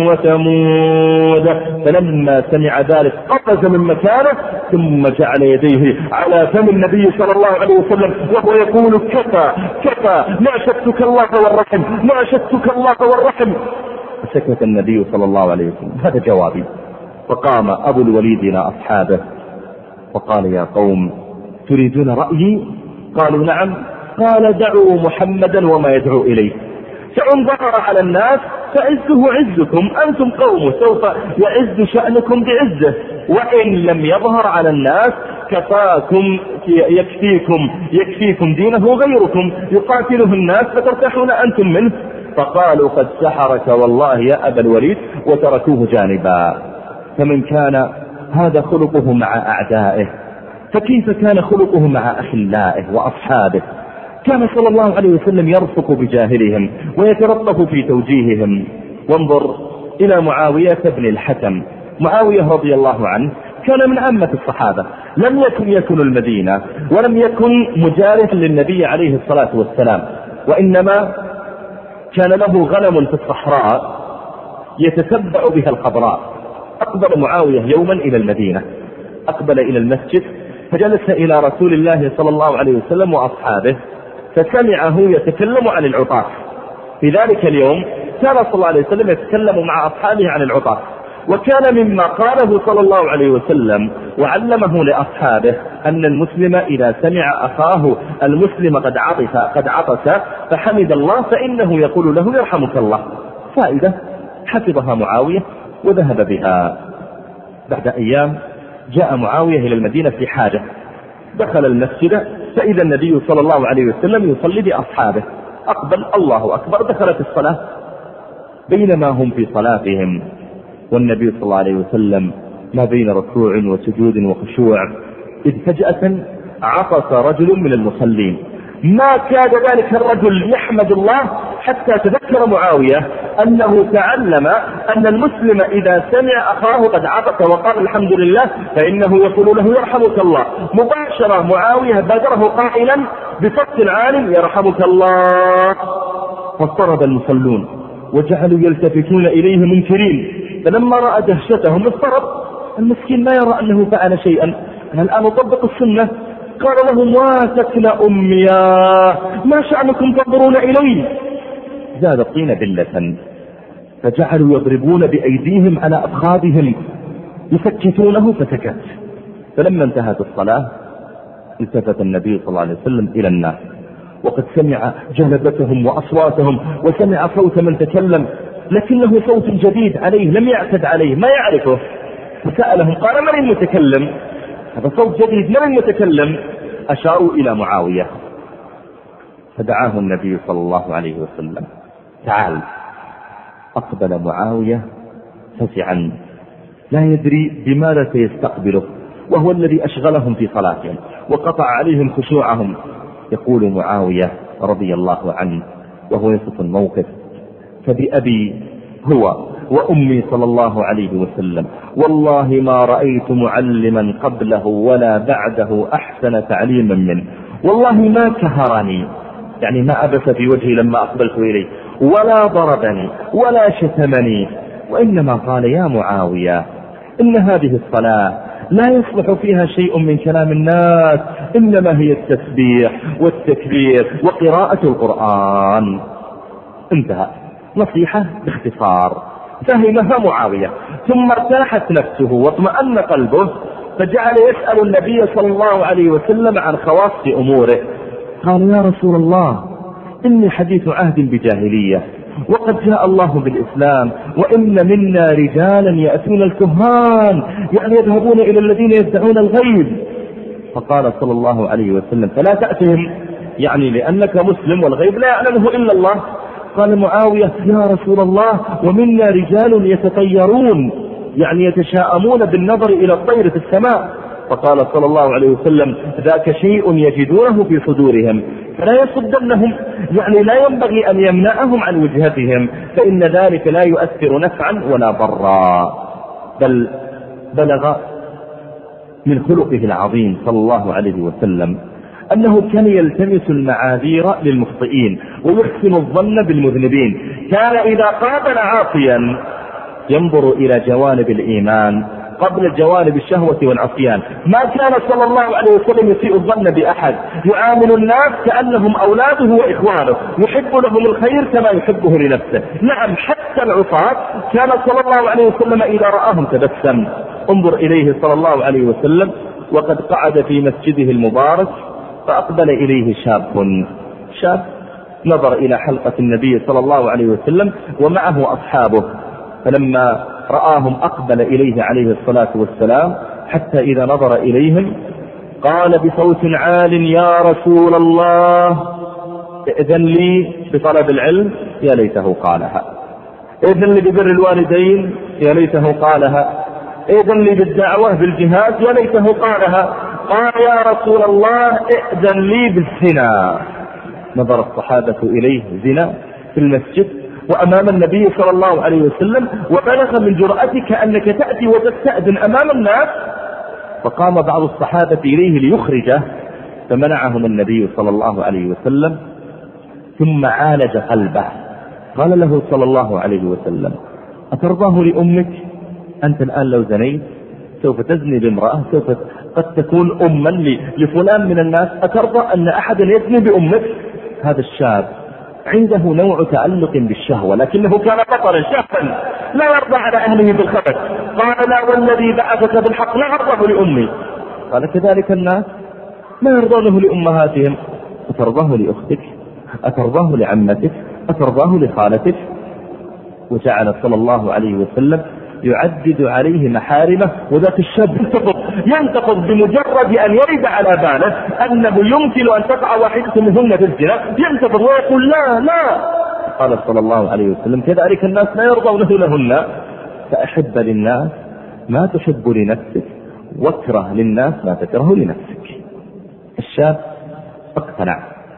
وثمود. فلما سمع ذلك قفز من مكانه ثم جعل يديه على فم النبي صلى الله عليه وسلم وهو يقول كفى كفى ما شتك الله والرحم ما شتك الله والرحم. فسكت النبي صلى الله عليه وسلم. هذا جوابي. فقام أبو الوليد إلى أصحابه وقال يا قوم تريدون رأيي؟ قالوا نعم. قال دعوا محمدا وما يدعو إليه، فإن ظهر على الناس فعزه عزكم أنتم قوم سوف يعز شأنكم بعزه، وإن لم يظهر على الناس كفاكم يكفيكم يكفيكم دينه غيركم يقاتله الناس فترتاحون أنتم منه. فقالوا قد سحرك والله يا أبا الوليد وتركوه جانبا. فمن كان هذا خلقه مع أعدائه فكيف كان خلقه مع أخلائه وأصحابه؟ كان صلى الله عليه وسلم يرفق بجاهلهم ويتلطف في توجيههم. وانظر إلى معاوية بن الحكم. معاوية رضي الله عنه كان من عامة الصحابة، لم يكن يكن المدينة ولم يكن مجالسا للنبي عليه الصلاة والسلام، وإنما كان له غنم في الصحراء يتتبع بها الخضراء. أقبل معاوية يوما إلى المدينة، أقبل إلى المسجد فجلس إلى رسول الله صلى الله عليه وسلم وأصحابه فسمعه يتكلم عن العطاس. في ذلك اليوم كان صلى الله عليه وسلم يتكلم مع أصحابه عن العطاس، وكان مما قاله صلى الله عليه وسلم وعلمه لأصحابه أن المسلم إذا سمع أخاه المسلم قد عطس قد عطس فحمد الله فإنه يقول له يرحمك الله. فائدة حفظها معاوية وذهب بها. بعد أيام جاء معاوية إلى المدينة في حاجة، دخل المسجد فإذا النبي صلى الله عليه وسلم يصلي بأصحابه، أقبل الله أكبر، دخلت الصلاة. بينما هم في صلاتهم والنبي صلى الله عليه وسلم ما بين ركوع وسجود وخشوع، إذ فجأة عطس رجل من المصلين، ما كاد ذلك الرجل يحمد الله حتى تذكر معاوية أنه تعلم أن المسلم إذا سمع أخاه قد عطس وقال الحمد لله فإنه يقول له يرحمك الله. مباشرة معاوية بادره قائلا بصوت عال يرحمك الله، فاضطرب المصلون وجعلوا يلتفتون إليه منكرين، فلما رأى دهشتهم اضطرب. المسكين ما يرى أنه فعل شيئا، الآن أطبق السنة. قال لهم واتكن أمياه ما شأنكم تنظرون إليه؟ زاد الطين بلة، فجعلوا يضربون بأيديهم على أفخاذهم يسكتونه فسكت. فلما انتهت الصلاة التفت النبي صلى الله عليه وسلم إلى الناس وقد سمع جلبتهم وأصواتهم وسمع صوت من تكلم، لكنه صوت جديد عليه لم يعتد عليه ما يعرفه، فسألهم قال من المتكلم؟ هذا صوت جديد، من المتكلم؟ أشاروا إلى معاوية، فدعاه النبي صلى الله عليه وسلم تعال. أقبل معاوية فزعا لا يدري بماذا سيستقبله، وهو الذي أشغلهم في صلاتهم وقطع عليهم خشوعهم. يقول معاوية رضي الله عنه وهو يصف الموقف: فبأبي هو وأمي صلى الله عليه وسلم والله ما رأيت معلما قبله ولا بعده أحسن تعليما منه، والله ما كهرني، يعني ما أبس في وجهي لما أقبلت إليه، ولا ضربني ولا شتمني، وإنما قال يا معاوية إن هذه الصلاة لا يصلح فيها شيء من كلام الناس، إنما هي التسبيح والتكبير وقراءة القرآن. انتهى. نصيحة باختصار فهمها معاوية، ثم ارتاحت نفسه واطمأن قلبه، فجعل يسأل النبي صلى الله عليه وسلم عن خواص أموره. قال يا رسول الله إني حديث عهد بجاهلية، وقد جاء الله بالإسلام، وإن منا رجالا يأتون الكهان، يعني يذهبون إلى الذين يدعون الغيب. فقال صلى الله عليه وسلم فلا تأتهم، يعني لأنك مسلم والغيب لا يعلمه إلا الله. قال معاوية يا رسول الله ومنا رجال يتطيرون، يعني يتشاءمون بالنظر إلى الطير في السماء. فقال صلى الله عليه وسلم ذاك شيء يجدونه في صدورهم فلا يصدنهم، يعني لا ينبغي أن يمنعهم عن وجهتهم، فإن ذلك لا يؤثر نفعا ولا ضرا. بل بلغ من خلقه العظيم صلى الله عليه وسلم أنه كان يلتمس المعاذير للمخطئين ويحسن الظن بالمذنبين. كان إذا قابل عاصيا ينظر إلى جوانب الإيمان قبل جوانب الشهوة والعصيان. ما كان صلى الله عليه وسلم يسيء الظن بأحد، يعامل الناس كأنهم أولاده وإخوانه، يحب لهم الخير كما يحبه لنفسه. نعم حتى العصاة كان صلى الله عليه وسلم إذا رآهم تبسم. انظر إليه صلى الله عليه وسلم وقد قعد في مسجده المبارك، فأقبل إليه شاب شاب نظر إلى حلقة النبي صلى الله عليه وسلم ومعه أصحابه، فلما رآهم أقبل إليه عليه الصلاة والسلام، حتى إذا نظر إليهم قال بصوت عال يا رسول الله ائذن لي بطلب العلم، يا ليته قالها. ائذن لي ببر الوالدين، يا ليته قالها. ائذن لي بالدعوة بالجهاد، يا ليته قالها. قال يا رسول الله ائذن لي بالزنا. نظر الصحابة إليه زنا في المسجد وأمام النبي صلى الله عليه وسلم، وبلغ من جرأتك أنك تأتي وتستأذن أمام الناس. فقام بعض الصحابة إليه ليخرجه فمنعهم النبي صلى الله عليه وسلم، ثم عالج قلبه. قال له صلى الله عليه وسلم أترضاه لأمك؟ أنت الآن لو زنيت سوف تزني بامرأة، سوف قد تكون أما لفلان من الناس، أترضى أن أحدا يزني بأمك؟ هذا الشاب عنده نوع تعلق بالشهوة، لكنه كان بطرا شابا لا يرضى على أهله بالخبث. قال لا والذي بعثك بالحق لا أرضاه لأمي. قال كذلك الناس لا يرضونه لأمهاتهم. أترضاه لأختك؟ أترضاه لعمتك؟ أترضاه لخالتك؟ وجعل صلى الله عليه وسلم يعدد عليه محارمه، وذاك الشاب ينتقض ينتقض بمجرد أن يرد على باله أنه يمكن أن تقع واحدة منهن في الزنا، ينتقض ويقول لا لا. قال صلى الله عليه وسلم كذلك الناس لا يرضونه لهن. فأحب للناس ما تحب لنفسك، واكره للناس ما تكره لنفسك. الشاب اقتنع،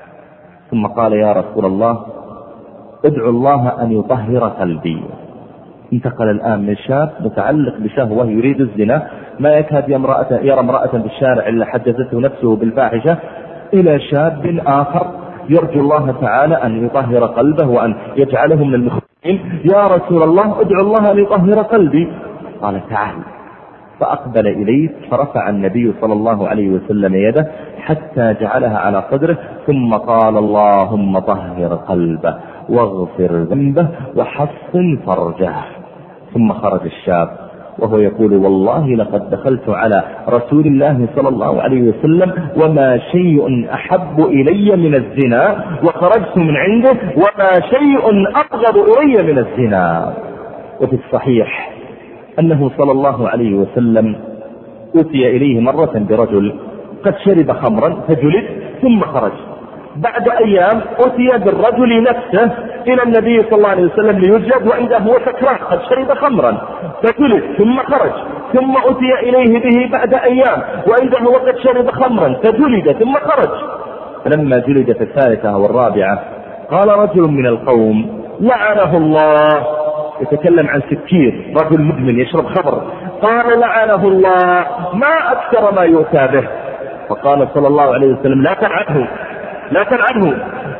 ثم قال يا رسول الله ادعو الله أن يطهر قلبي. انتقل الآن من شاب متعلق بشهوة يريد الزنا، ما يكاد يرى امرأة بالشارع إلا حدثته نفسه بالفاحشة، إلى شاب آخر يرجو الله تعالى أن يطهر قلبه وأن يجعله من المخلصين. يا رسول الله ادعو الله أن يطهر قلبي. قال تعال. فأقبل إليه فرفع النبي صلى الله عليه وسلم يده حتى جعلها على صدره، ثم قال اللهم طهر قلبه واغفر ذنبه وحصن فرجه. ثم خرج الشاب وهو يقول والله لقد دخلت على رسول الله صلى الله عليه وسلم وما شيء أحب إلي من الزنا، وخرجت من عنده وما شيء أبغض إلي من الزنا. وفي الصحيح أنه صلى الله عليه وسلم أتي إليه مرة برجل قد شرب خمرا فجلد ثم خرج. بعد أيام أتي بالرجل نفسه إلى النبي صلى الله عليه وسلم ليجلد، وعنده هو سكران قد شرب خمرا فجلد ثم خرج. ثم أتي إليه به بعد أيام وعنده هو قد شرب خمرا فجلد ثم خرج. فلما جلد في الثالثة والرابعة قال رجل من القوم لعنه الله، يتكلم عن سكير رجل مدمن يشرب خمر، قال لعنه الله ما أكثر ما يؤتى به. فقال صلى الله عليه وسلم لا تلعنه لا تلعنه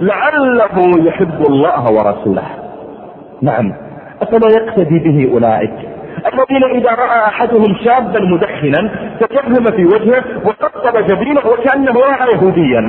لعله يحب الله ورسوله. نعم، أفلا يقتدي به أولئك الذين إذا رأى أحدهم شابا مدخنا تكلم في وجهه وقطب جبينه وكأنه رأى يهوديا.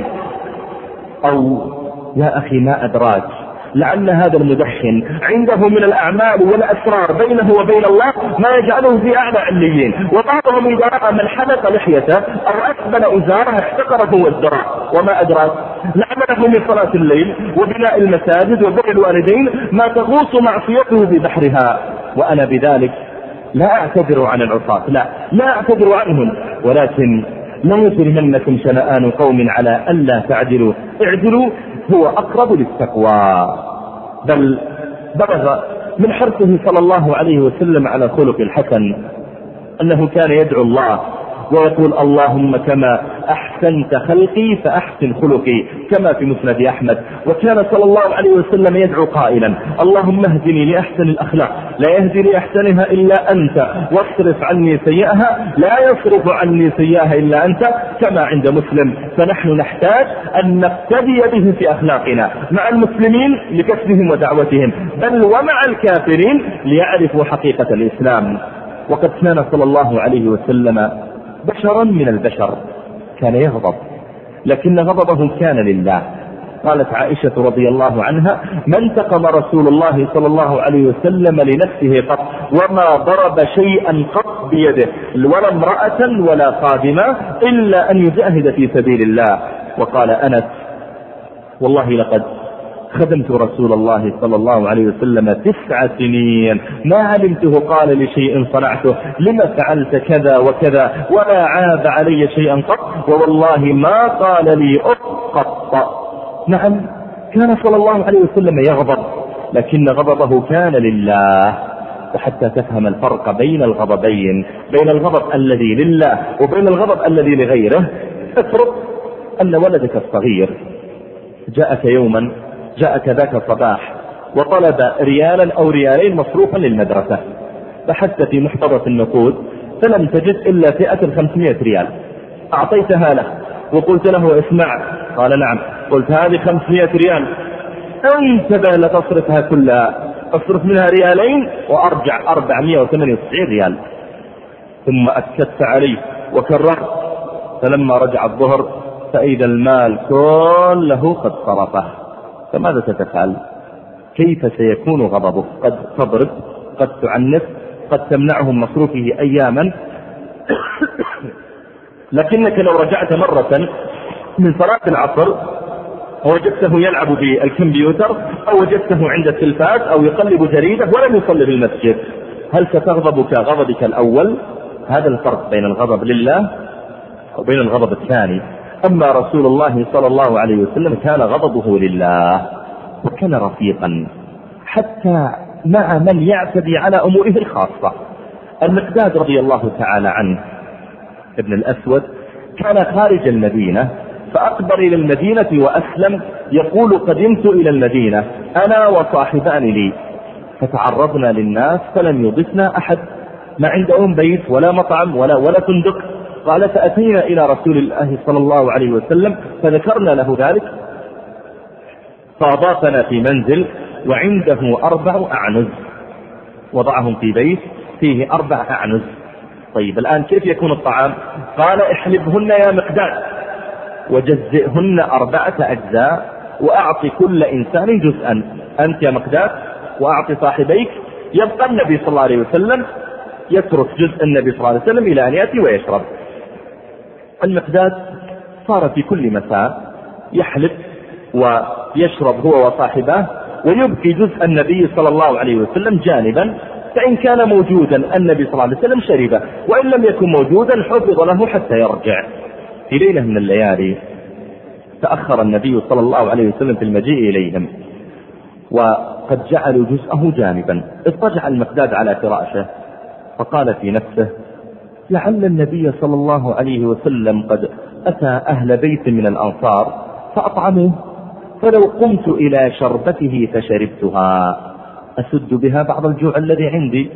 أو يا أخي ما أدراك لعل هذا المدخن عنده من الأعمال والأسرار بينه وبين الله ما يجعله في أعلى عليين. وبعضهم إذا رأى من حلق لحيته أو أسبل أزاره احتقره وازدراء. وما أدراك لعله من صلاة الليل وبناء المساجد وبر الوالدين ما تغوص معصيته ببحرها. وأنا بذلك لا أعتذر عن العصاة، لا لا أعتذر عنهم، ولكن لا يجرمنكم شنآن قوم على ألا تعدلوا اعدلوا هو أقرب للتقوى. بل بلغ من حرصه صلى الله عليه وسلم على خلق الحسن أنه كان يدعو الله ويقول اللهم كما أحسنت خلقي فأحسن خلقي، كما في مسند أحمد. وكان صلى الله عليه وسلم يدعو قائلا اللهم اهدني لأحسن الأخلاق لا يهدي لأحسنها إلا أنت، واصرف عني سيئها لا يصرف عني سيئها إلا أنت، كما عند مسلم. فنحن نحتاج أن نقتدي به في أخلاقنا مع المسلمين لكسبهم ودعوتهم، بل ومع الكافرين ليعرفوا حقيقة الإسلام. وقد كان صلى الله عليه وسلم بشرا من البشر، كان يغضب لكن غضبه كان لله. قالت عائشة رضي الله عنها ما انتقم رسول الله صلى الله عليه وسلم لنفسه قط، وما ضرب شيئا قط بيده ولا امرأة ولا خادمة إلا أن يجاهد في سبيل الله. وقال أنس والله لقد خدمت رسول الله صلى الله عليه وسلم تسع سنين ما علمته قال لشيء صنعته لما فعلت كذا وكذا، ولا عاب علي شيئا قط، ووالله ما قال لي قط. نعم، كان صلى الله عليه وسلم يغضب لكن غضبه كان لله. وحتى تفهم الفرق بين الغضبين، بين الغضب الذي لله وبين الغضب الذي لغيره، افرض أن ولدك الصغير جاءك يوما جاءك ذاك الصباح وطلب ريالا أو ريالين مصروفا للمدرسة، بحثت في محفظة النقود فلم تجد إلا فئة خمسمائة ريال، أعطيتها له وقلت له اسمع، قال نعم، قلت هذه خمسمائة ريال انتبه لا تصرفها كلها، اصرف منها ريالين وأرجع أربعمائة وثمانية وتسعين ريال. ثم أكدت عليه وكررت فلما رجع الظهر فإذا المال كله قد صرفه، فماذا ستفعل؟ كيف سيكون غضبك؟ قد تضرب، قد تعنف، قد تمنعه من مصروفه أياما. لكنك لو رجعت مرة من صلاة العصر ووجدته يلعب بالكمبيوتر أو وجدته عند التلفاز أو يقلب جريدة ولم يصلي في المسجد، هل ستغضب كغضبك الأول؟ هذا الفرق بين الغضب لله وبين الغضب الثاني. أما رسول الله صلى الله عليه وسلم كان غضبه لله، وكان رفيقا حتى مع من يعتدي على أموره الخاصة. المقداد رضي الله تعالى عنه ابن الأسود كان خارج المدينة فأقبل إلى المدينة وأسلم، يقول قدمت إلى المدينة أنا وصاحبان لي فتعرضنا للناس فلم يضفنا أحد، ما عندهم بيت ولا مطعم ولا ولا فندق. قال فأتينا إلى رسول الله صلى الله عليه وسلم فذكرنا له ذلك فأضافنا في منزل وعنده أربع أعنز، وضعهم في بيت فيه أربع أعنز. طيب الآن كيف يكون الطعام؟ قال احلبهن يا مقداد وجزئهن أربعة أجزاء وأعطي كل إنسان جزءا، أنت يا مقداد وأعطي صاحبيك. يبقى النبي صلى الله عليه وسلم يترك جزء النبي صلى الله عليه وسلم إلى أن يأتي ويشرب. المقداد صار في كل مساء يحلب ويشرب هو وصاحبه ويبقي جزء النبي صلى الله عليه وسلم جانبا، فإن كان موجودا النبي صلى الله عليه وسلم شربه، وإن لم يكن موجودا حفظ له حتى يرجع. في ليلة من الليالي تأخر النبي صلى الله عليه وسلم في المجيء إليهم وقد جعلوا جزءه جانبا. اضطجع المقداد على فراشه فقال في نفسه لعل النبي صلى الله عليه وسلم قد أتى أهل بيت من الأنصار فأطعموه، فلو قمت إلى شربته فشربتها أسد بها بعض الجوع الذي عندي.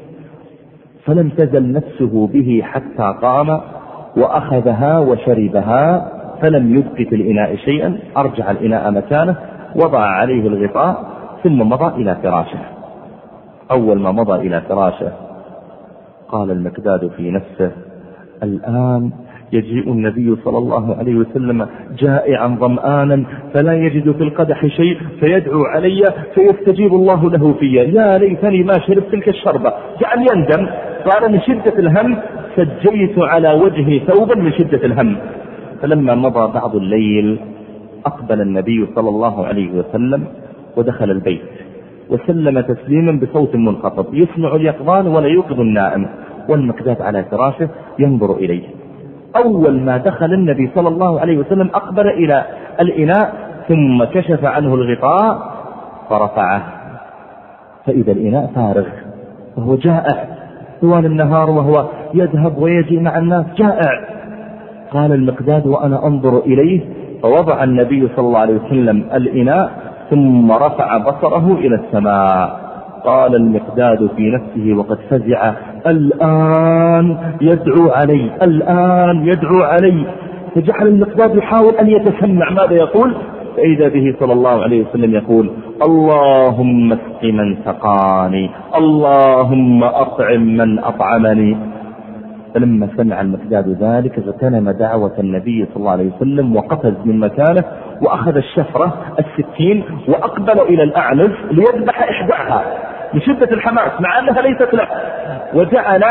فلم تزل نفسه به حتى قام وأخذها وشربها فلم يبق في الإناء شيئا، أرجع الإناء مكانه وضع عليه الغطاء ثم مضى إلى فراشه. أول ما مضى إلى فراشه قال المقداد في نفسه الآن يجيء النبي صلى الله عليه وسلم جائعا ظمآنا فلا يجد في القدح شيء فيدعو علي فيستجيب الله له في، يا ليتني ما شربت تلك الشربة. جعل يندم، قال من شدة الهم سجيت على وجهي ثوبا من شدة الهم. فلما مضى بعض الليل أقبل النبي صلى الله عليه وسلم ودخل البيت وسلم تسليما بصوت منخفض يسمع اليقظان ولا يوقظ النائم، والمقداد على فراشه ينظر إليه. أول ما دخل النبي صلى الله عليه وسلم أقبل إلى الإناء ثم كشف عنه الغطاء فرفعه فإذا الإناء فارغ وهو جائع طوال النهار وهو يذهب ويجي مع الناس جائع. قال المقداد وأنا أنظر إليه فوضع النبي صلى الله عليه وسلم الإناء ثم رفع بصره إلى السماء. قال المقداد في نفسه وقد فزع الآن يدعو علي، الآن يدعو علي. فجعل المقداد يحاول أن يتسمع ماذا يقول، فإذا به صلى الله عليه وسلم يقول اللهم اسق من سقاني، اللهم أطعم من أطعمني. فلما سمع المقداد ذلك اغتنم دعوة النبي صلى الله عليه وسلم وقفز من مكانه وأخذ الشفرة السكين وأقبل إلى الأعنز ليذبح إحداها من شدة الحماس مع أنها ليست له، وجعل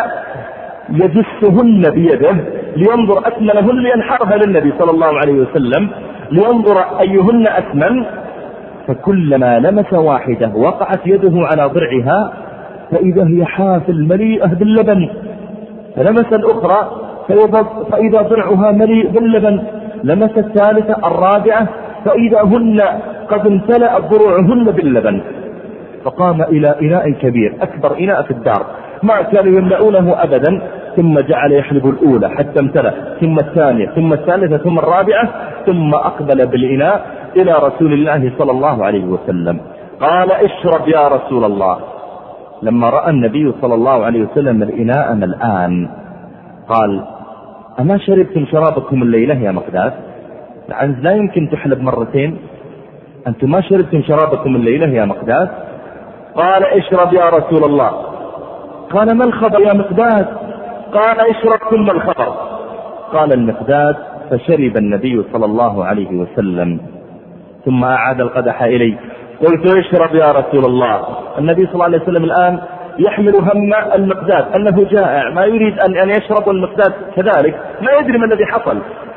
يجسهن بيده لينظر أثمنهن لينحرها للنبي صلى الله عليه وسلم لينظر أيهن أثمن. فكلما لمس واحدة وقعت يده على ضرعها فإذا هي حافل مليئة باللبن، فلمس الأخرى فإذا ضرعها مليء باللبن، لمس الثالثة الرابعة فإذا هن قد امتلأت ضروعهن باللبن. فقام إلى إناء كبير أكبر إناء في الدار ما كانوا يملؤونه أبدا، ثم جعل يحلب الأولى حتى امتلأ ثم الثانية ثم الثالثة ثم الرابعة، ثم أقبل بالإناء إلى رسول الله صلى الله عليه وسلم. قال اشرب يا رسول الله. لما رأى النبي صلى الله عليه وسلم الإناء ملآن قال أما شربتم شرابكم الليلة يا مقداد؟ العنز لا يمكن تحلب مرتين، أنتم ما شربتم شرابكم الليلة يا مقداد؟ قال اشرب يا رسول الله. قال ما الخبر يا مقداد؟ قال اشرب ثم الخبر. قال المقداد: فشرب النبي صلى الله عليه وسلم ثم أعاد القدح إلي. قلت: اشرب يا رسول الله. النبي صلى الله عليه وسلم الآن يحمل هم المقداد أنه جائع، ما يريد أن يشرب، المقداد كذلك ما يدري ما الذي حصل.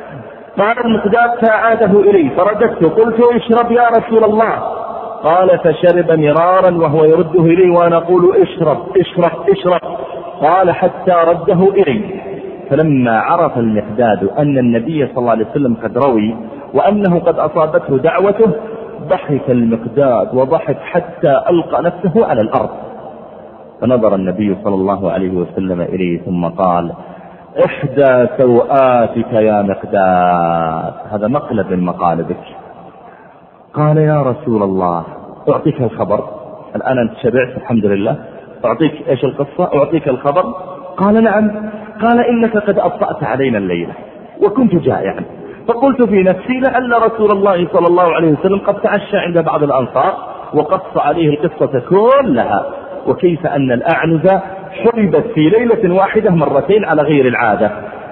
قال المقداد: فأعاده إلي فرددت قلت: اشرب يا رسول الله. قال: فشرب مرارا وهو يرده إلي وأنا أقول: اشرب اشرب اشرب. قال: حتى رده إلي. فلما عرف المقداد أن النبي صلى الله عليه وسلم قد روي وأنه قد أصابته دعوته، ضحك المقداد وضحك حتى ألقى نفسه على الأرض. فنظر النبي صلى الله عليه وسلم إليه ثم قال: إحدى سوآتك يا مقداد، هذا مقلب من مقالبك. قال: يا رسول الله أعطيك الخبر، الآن أنت شبعت الحمد لله، أعطيك إيش القصة؟ أعطيك الخبر. قال: نعم. قال: إنك قد أبطأت علينا الليلة وكنت جائعا، فقلت في نفسي لعل رسول الله صلى الله عليه وسلم قد تعشى عند بعض الأنصار وقص عليه القصة كلها، وكيف أن الأعنزة حربت في ليلة واحدة مرتين على غير العادة.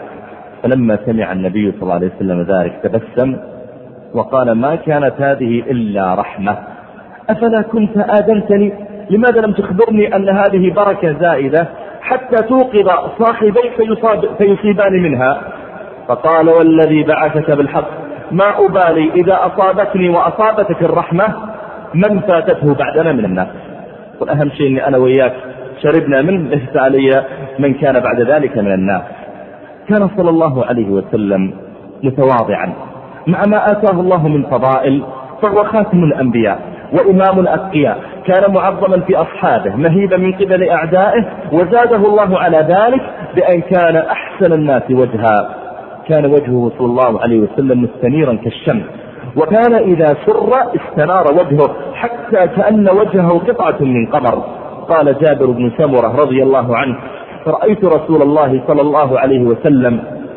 فلما سمع النبي صلى الله عليه وسلم ذلك تبسم وقال: ما كانت هذه إلا رحمة، أفلا كنت آذنتني؟ لماذا لم تخبرني أن هذه بركة زائدة حتى توقظ صاحبي فيصاب فيصيبان منها؟ فقال: والذي بعثك بالحق ما أبالي إذا أصابتني وأصابتك الرحمة من فاتته بعدنا من الناس، والأهم شيء أني أنا وياك شربنا منه، ليس علي من كان بعد ذلك من الناس. كان صلى الله عليه وسلم متواضعا مع ما آتاه الله من فضائل، فهو خاتم الأنبياء وإمام الأتقياء، كان معظما في أصحابه، مهيبا من قبل أعدائه، وزاده الله على ذلك بأن كان أحسن الناس وجها. كان وجهه صلى الله عليه وسلم مستنيرا كالشمس، وكان إذا سر استنار وجهه حتى كأن وجهه قطعة من قمر. قال جابر بن سمرة رضي الله عنه: فرأيت رسول الله صلى الله عليه وسلم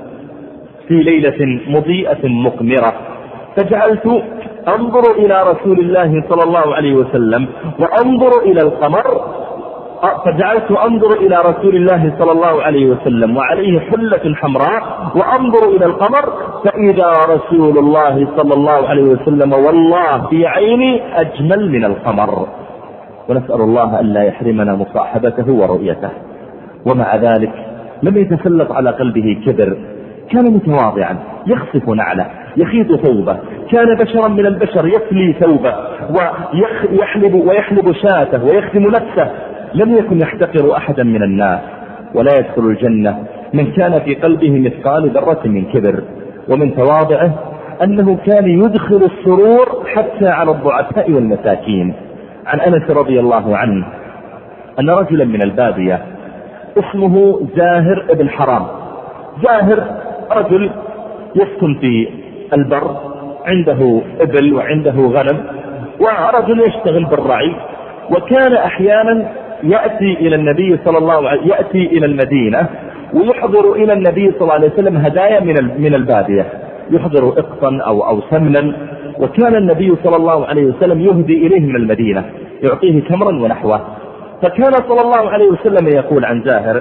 في ليلة مضيئة مقمرة، فجعلت أنظر إلى رسول الله صلى الله عليه وسلم وأنظر إلى القمر، فجعلت أنظر إلى رسول الله صلى الله عليه وسلم وعليه حلة حمراء وأنظر إلى القمر، فإذا رسول الله صلى الله عليه وسلم والله في عيني أجمل من القمر. ونسأل الله أن لا يحرمنا مصاحبته ورؤيته. ومع ذلك لم يتسلط على قلبه كبر، كان متواضعا يخصف نعله، يخيط ثوبه، كان بشرا من البشر يفلي ثوبه ويحلب ويحلب شاته ويخدم نفسه، لم يكن يحتقر أحدا من الناس. ولا يدخل الجنة من كان في قلبه مثقال ذرة من كبر. ومن تواضعه أنه كان يدخل السرور حتى على الضعفاء والمساكين. عن أنس رضي الله عنه أن رجلا من البادية اسمه زاهر ابن حرام. زاهر رجل يسكن في البر، عنده إبل وعنده غنم، ورجل يشتغل بالرعي، وكان أحيانا يأتي إلى النبي صلى الله عليه يأتي إلى المدينة ويحضر إلى النبي صلى الله عليه وسلم هدايا من من البادية، يحضر إقطا أو أو سمنا، وكان النبي صلى الله عليه وسلم يهدي إليه من المدينة، يعطيه تمرا ونحوه. فكان صلى الله عليه وسلم يقول عن زاهر،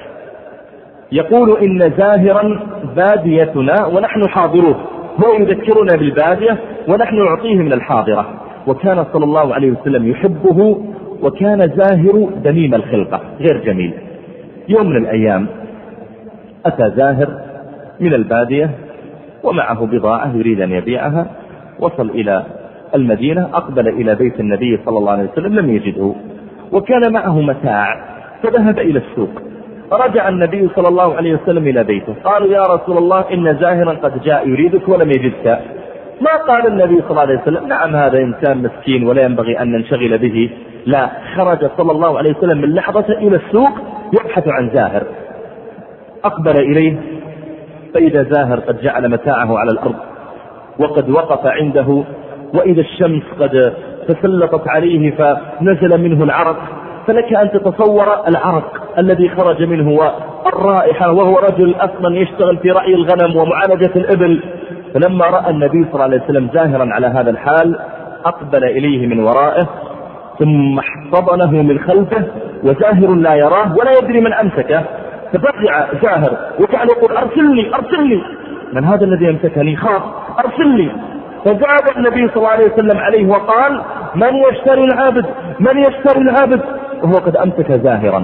يقول: إن زاهرا باديتنا ونحن حاضروه، هو يذكرنا بالبادية ونحن نعطيه من الحاضرة. وكان صلى الله عليه وسلم يحبه، وكان زاهر دميم الخلقة غير جميل. يوم من الأيام أتى زاهر من البادية ومعه بضاعة يريد أن يبيعها، وصل إلى المدينة، أقبل إلى بيت النبي صلى الله عليه وسلم، لم يجده، وكان معه متاع، فذهب إلى السوق. رجع النبي صلى الله عليه وسلم إلى بيته، قالوا: يا رسول الله إن زاهرا قد جاء يريدك ولم يجدك. ما قال النبي صلى الله عليه وسلم: نعم هذا إنسان مسكين ولا ينبغي أن ننشغل به، لا، خرج صلى الله عليه وسلم من لحظة إلى السوق يبحث عن زاهر. أقبل إليه فإذا زاهر قد جعل متاعه على الأرض وقد وقف عنده، وإذا الشمس قد تسلطت عليه فنزل منه العرق، فلك أن تتصور العرق الذي خرج منه والرائحة، وهو رجل أصلا يشتغل في رعي الغنم ومعالجة الإبل. فلما رأى النبي صلى الله عليه وسلم زاهرا على هذا الحال أقبل إليه من ورائه ثم احتضنه من خلفه، وزاهر لا يراه ولا يدري من أمسكه، ففزع زاهر وجعل يقول أرسلني أرسلني، من هذا الذي يمسكني؟ خاف، أرسلني. فزاد النبي صلى الله عليه وسلم عليه وقال من يشتري العبد من يشتري العبد، وهو قد أمسك زاهرا.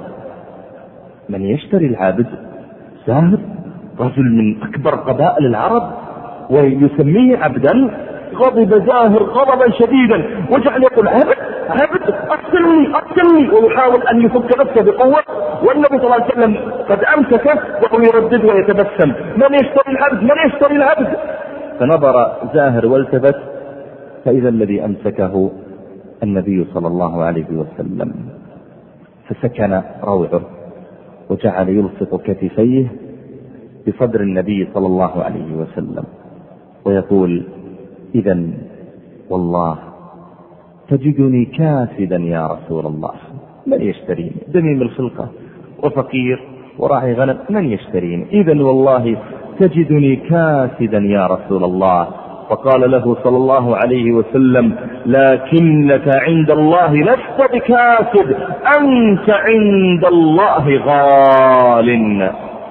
من يشتري العبد؟ زاهر رجل من أكبر قبائل العرب ويسميه عبدا. غضب زاهر غضبا شديدا وجعل يقول عبد عبد أرسلني أرسلني، ويحاول أن يفك نفسه بقوة، والنبي صلى الله عليه وسلم قد أمسكه وهو يردد ويتبسم من يشتري العبد من يشتري العبد. فنظر زاهر والتفت فإذا الذي أمسكه النبي صلى الله عليه وسلم، فسكن روعه وجعل يلصق كتفيه بصدر النبي صلى الله عليه وسلم ويقول إذن والله تجدني كاسدا يا رسول الله، من يشتريني؟ دميم الخلقة وفقير وراعي غنم، من يشتريني؟ إذن والله تجدني كاسدا يا رسول الله. فقال له صلى الله عليه وسلم لكنك عند الله لست بكاسد، أنت عند الله غال.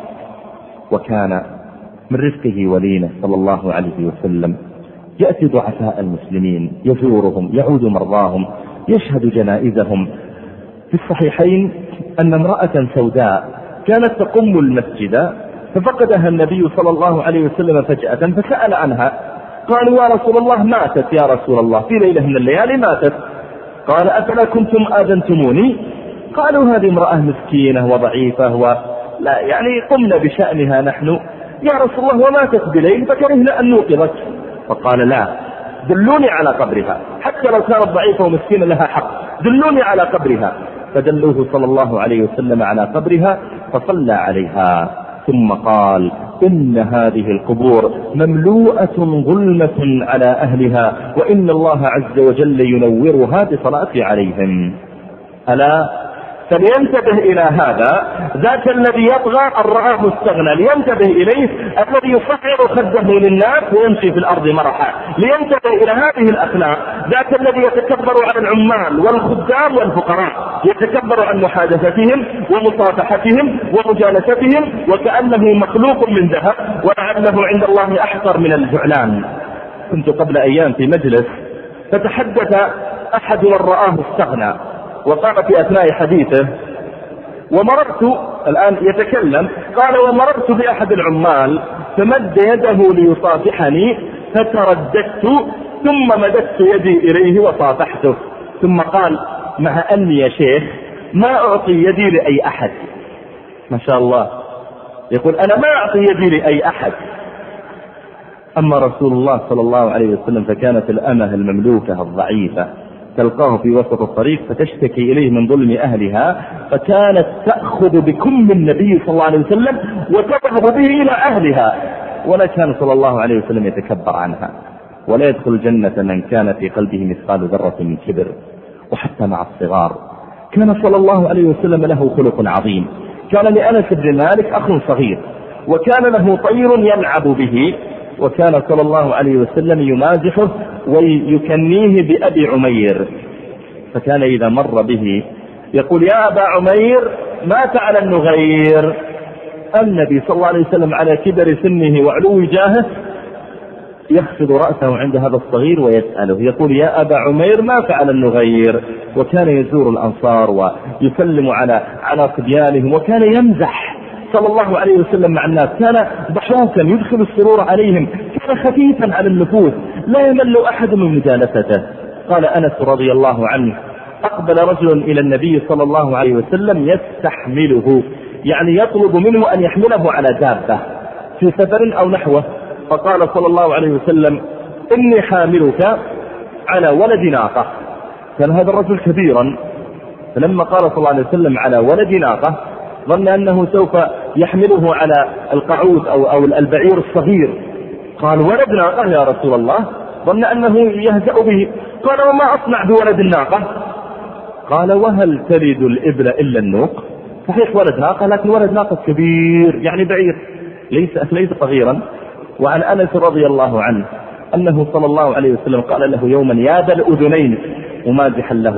وكان من رفقه ولينه صلى الله عليه وسلم يأتي ضعفاء المسلمين يزورهم يعود مرضاهم يشهد جنائزهم. في الصحيحين أن امرأة سوداء كانت تقم المسجد ففقدها النبي صلى الله عليه وسلم فجأة فسأل عنها، قالوا يا رسول الله ماتت يا رسول الله في ليلة من الليالي ماتت. قال أفلا كنتم آذنتموني؟ قالوا هذه امرأة مسكينة وضعيفة ولا يعني قمنا بشأنها نحن يا رسول الله وماتت بليل فكرهنا أن نوقظك. فقال لا دلوني على قبرها، حتى لو كانت ضعيفة ومسكينة لها حق، دلوني على قبرها. فدلوه صلى الله عليه وسلم على قبرها فصلى عليها ثم قال إن هذه القبور مملوءة ظلمة على أهلها وإن الله عز وجل ينورها بصلاة عليهم. ألا فلينتبه إلى هذا ذاك الذي يطغى أن رآه مستغنى، لينتبه إليه الذي يصعر خده للناس ويمشي في الأرض مرحا، لينتبه إلى هذه الأخلاق ذاك الذي يتكبر على العمال والخدام والفقراء، يتكبر عن محادثتهم ومصافحتهم ومجالستهم وكأنه مخلوق من ذهب ولعله عند الله أحقر من الجعلان. كنت قبل أيام في مجلس فتحدث أحد من رآه استغنى وقال في أثناء حديثه ومررت الآن يتكلم قال ومررت بأحد العمال فمد يده ليصافحني فترددت ثم مددت يدي إليه وصافحته، ثم قال مع أني يا شيخ ما أعطي يدي لأي أحد. ما شاء الله يقول أنا ما أعطي يدي لأي أحد. أما رسول الله صلى الله عليه وسلم فكانت الأمة المملوكة الضعيفة تلقاه في وسط الطريق فتشتكي إليه من ظلم أهلها، فكانت تأخذ بكم النبي صلى الله عليه وسلم وتذهب به إلى أهلها، ولا كان صلى الله عليه وسلم يتكبر عنها. ولا يدخل الجنة من كان في قلبه مثقال ذرة من كبر. وحتى مع الصغار كان صلى الله عليه وسلم له خلق عظيم. كان لأنس بن مالك أخ صغير وكان له طير يلعب به، وكان صلى الله عليه وسلم يمازحه ويكنيه بأبي عمير، فكان إذا مر به يقول يا أبا عمير ما فعل النغير. النبي صلى الله عليه وسلم على كبر سنه وعلو جاهه يخفض رأسه عند هذا الصغير ويسأله يقول يا أبا عمير ما فعل النغير. وكان يزور الأنصار ويسلم على على صبيانهم وكان يمزح صلى الله عليه وسلم مع الناس، كان ضحوكا يدخل السرور عليهم، كان خفيفا على النفوس لا يمل أحد من مجالسته. قال أنس رضي الله عنه أقبل رجل إلى النبي صلى الله عليه وسلم يستحمله، يعني يطلب منه أن يحمله على دابة في سفر أو نحوه، فقال صلى الله عليه وسلم إني حاملك على ولد ناقة. كان هذا الرجل كبيرا، فلما قال صلى الله عليه وسلم على ولد ناقة ظن أنه سوف يحمله على القعود أو, أو البعير الصغير. قال ولد ناقة يا رسول الله، ظن أنه يهزأ به. قال وما أصنع بولد الناقة؟ قال وهل تلد الإبل إلا النوق؟ صحيح ولد ناقة لكن ولد ناقة كبير يعني بعير ليس ليس صغيرا. وعن أنس رضي الله عنه أنه صلى الله عليه وسلم قال له يوما يا ذا الأذنين ممازحا له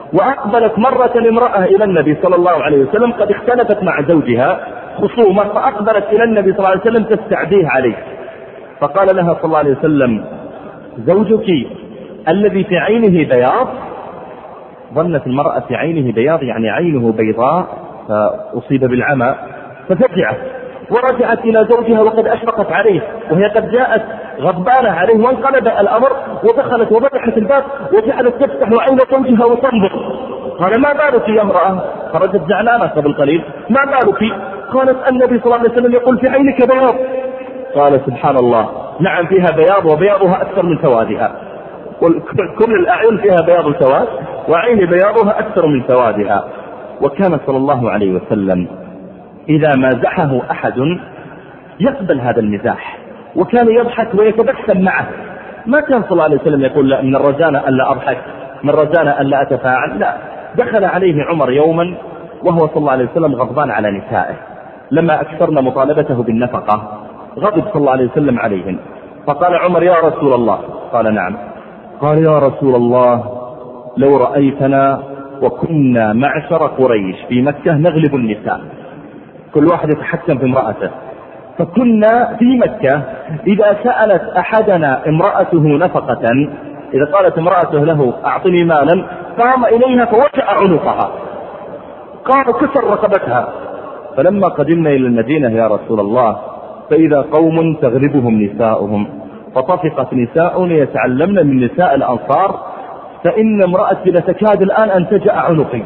وأقبلت مرة امرأة إلى النبي صلى الله عليه وسلم قد اختلفت مع زوجها خصومة، فأقبلت إلى النبي صلى الله عليه وسلم تستعديه عليه، فقال لها صلى الله عليه وسلم: زوجك الذي في عينه بياض. ظنت المرأة في عينه بياض يعني عينه بيضاء فأصيب بالعمى، ففزعت ورجعت إلى زوجها وقد أشفقت عليه، وهي قد جاءت غضبانة عليه، وانقلب الأمر ودخلت وفتحت الباب وجعلت تفتح عين زوجها وتنظر. قال: ما بالك يا امرأة؟ خرجت زعلانة قبل قليل: ما بالك؟ قالت: النبي صلى الله عليه وسلم يقول في عينك بياض. قال: سبحان الله، نعم فيها بياض وبياضها أكثر من سوادها، كل الأعين فيها بياض وسواد، وعين بياضها أكثر من سوادها. وكان صلى الله عليه وسلم إذا مازحه أحد يقبل هذا المزاح، وكان يضحك ويتبسم معه. ما كان صلى الله عليه وسلم يقول: لا، من الرجاء ألا أضحك، من الرجاء ألا أتفاعل. لا، دخل عليه عمر يوما وهو صلى الله عليه وسلم غضبان على نسائه لما أكثرن مطالبته بالنفقة، غضب صلى الله عليه وسلم عليهم، فقال عمر: يا رسول الله. قال: نعم. قال: يا رسول الله، لو رأيتنا وكنا معشر قريش في مكة نغلب النساء، كل واحد يتحكم في امرأته، فكنا في مكة إذا سألت أحدنا امرأته نفقة، إذا قالت امرأته له أعطني مالا، قام إليها فوجع عنقها، قام كسر رقبتها. فلما قدمنا إلى المدينة يا رسول الله فإذا قوم تغلبهم نساؤهم، فطفقت نساء يتعلمن من نساء الأنصار، فإن امرأتي لتكاد الآن أن تجأ عنقي.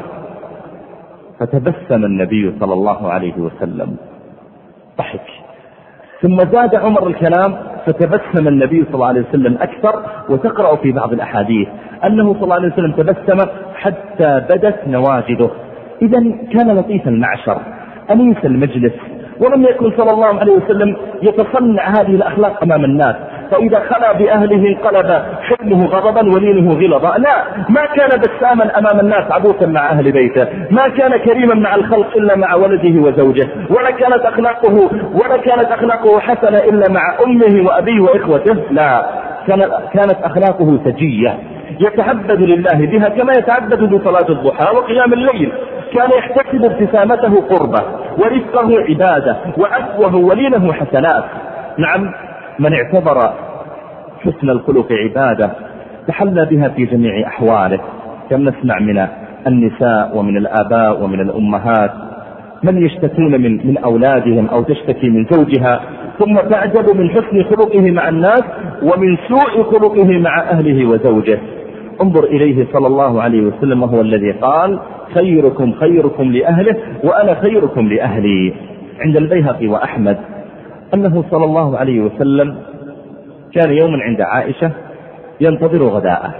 فتبسم النبي صلى الله عليه وسلم، ضحك، ثم زاد عمر الكلام فتبسم النبي صلى الله عليه وسلم أكثر. وتقرأ في بعض الأحاديث أنه صلى الله عليه وسلم تبسم حتى بدت نواجذه. إذن كان لطيف المعشر، أنيس المجلس، ولم يكن صلى الله عليه وسلم يتصنع هذه الأخلاق أمام الناس، فإذا خلى بأهله انقلب حلمه غضبا ولينه غلظا. لا، ما كان بساما أمام الناس عبوسا مع أهل بيته، ما كان كريما مع الخلق إلا مع ولده وزوجه، ولا كانت أخلاقه ولا كانت أخلاقه حسنة إلا مع أمه وأبيه وإخوته. لا، كانت أخلاقه سجية يتعبد لله بها كما يتعبد بصلاة الضحى وقيام الليل. كان يحتسب ابتسامته قربة، ورفقه عبادة، وعفوه ولينه حسنات. نعم، من اعتبر حسن الخلق عبادة تحلى بها في جميع أحواله. كم نسمع من النساء ومن الآباء ومن الأمهات من يشتكون من, من أولادهم أو تشتكي من زوجها، ثم تعجب من حسن خلقه مع الناس ومن سوء خلقه مع أهله وزوجه. انظر إليه صلى الله عليه وسلم وهو الذي قال: خيركم خيركم لأهله وأنا خيركم لأهلي. عند البيهقي وأحمد أنه صلى الله عليه وسلم كان يوما عند عائشة ينتظر غداءه،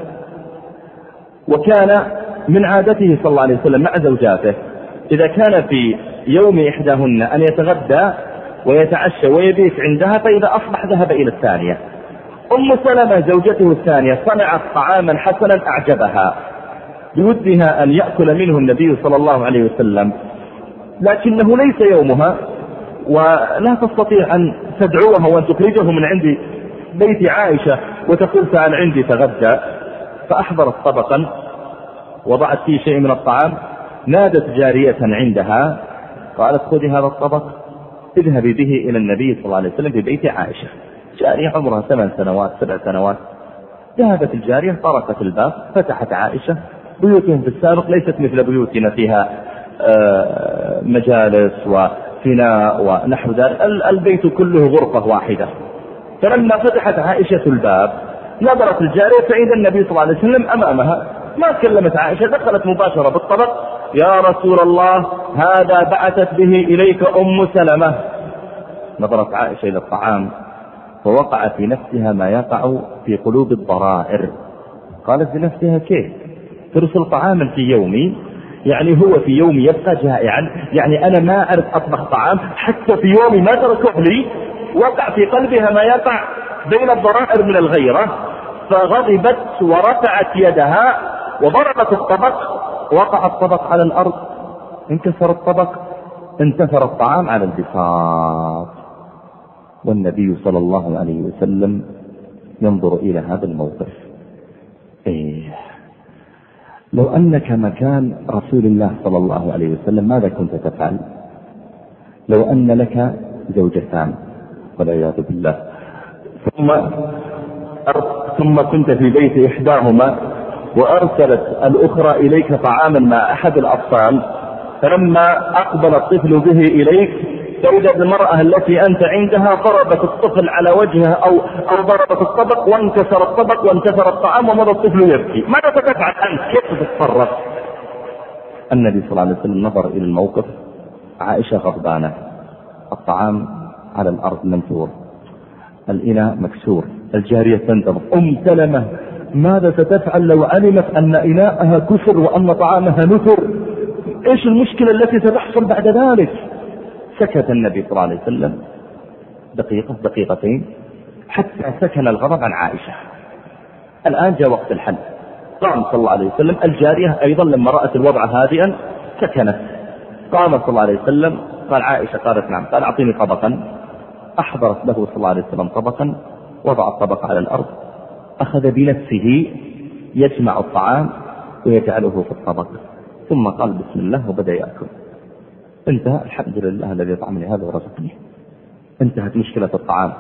وكان من عادته صلى الله عليه وسلم مع زوجاته إذا كان في يوم إحداهن أن يتغدى ويتعشى ويبيت عندها، فإذا أصبح ذهب إلى الثانية. أم سلمة زوجته الثانية صنعت طعاما حسنا أعجبها بودها أن يأكل منه النبي صلى الله عليه وسلم، لكنه ليس يومها ولا تستطيع أن تدعوها وأن تخرجه من عند بيت عائشة وتقول: تعال عندي تغدى. فأحضرت طبقا وضعت فيه شيء من الطعام، نادت جارية عندها قالت: خذي هذا الطبق اذهبي به إلى النبي صلى الله عليه وسلم في بيت عائشة. جارية عمرها ثمان سنوات سبع سنوات. ذهبت الجارية، طرقت الباب، فتحت عائشة. بيوتهم في السابق ليست مثل بيوتنا فيها مجالس وفناء ونحو ذلك، البيت كله غرفة واحدة. فلما فتحت عائشة الباب نظرت الجارية فإذا النبي صلى الله عليه وسلم أمامها. ما كلمت عائشة، دخلت مباشرة بالطبق: يا رسول الله، هذا بعثت به إليك أم سلمة. نظرت عائشة إلى الطعام فوقع في نفسها ما يقع في قلوب الضرائر. قالت لنفسها: كيف ترسل طعاما في يومي؟ يعني هو في يومي يبقى جائعا؟ يعني أنا ما أعرف أطبخ طعام حتى في يومي ما تركه لي؟ وقع في قلبها ما يقع بين الضرائر من الغيرة، فغضبت ورفعت يدها وضربت الطبق، وقع الطبق على الأرض، انكسر الطبق، انتثر الطعام على البساط. والنبي صلى الله عليه وسلم ينظر إلى هذا الموقف. إيه لو أنك مكان رسول الله صلى الله عليه وسلم ماذا كنت تفعل؟ لو أن لك زوجتان والعياذ بالله، ثم ثم كنت في بيت إحداهما وأرسلت الأخرى إليك طعاما مع أحد الأطفال، فلما أقبل الطفل به إليك توجد المرأة التي أنت عندها ضربت الطفل على وجهه أو, أو ضربت الطبق وانكسر الطبق وانكسر الطعام ومضى الطفل يبكي، ماذا تفعل أنت؟ كيف تتصرف؟ النبي صلى الله عليه وسلم نظر إلى الموقف، عائشة غضبانة، الطعام على الأرض منثور، الإناء مكسور، الجارية تنتظر. أم سلمة ماذا ستفعل لو علمت أن إناءها كسر وأن طعامها نثر؟ إيش المشكلة التي ستحصل بعد ذلك؟ سكت النبي صلى الله عليه وسلم دقيقة دقيقتين حتى سكن الغضب عن عائشة. الآن جاء وقت الحل. قام صلى الله عليه وسلم، الجارية أيضا لما رأت الوضع هادئا سكنت. قام صلى الله عليه وسلم، قال عائشة قالت نعم، قال أعطيني طبقا. أحضرت له صلى الله عليه وسلم طبقا، وضع الطبق على الأرض، أخذ بنفسه يجمع الطعام ويجعله في الطبق، ثم قال بسم الله وبدأ يأكل. انتهى، الحمد لله الذي طعمني هذا ورزقني. انتهت مشكلة الطعام.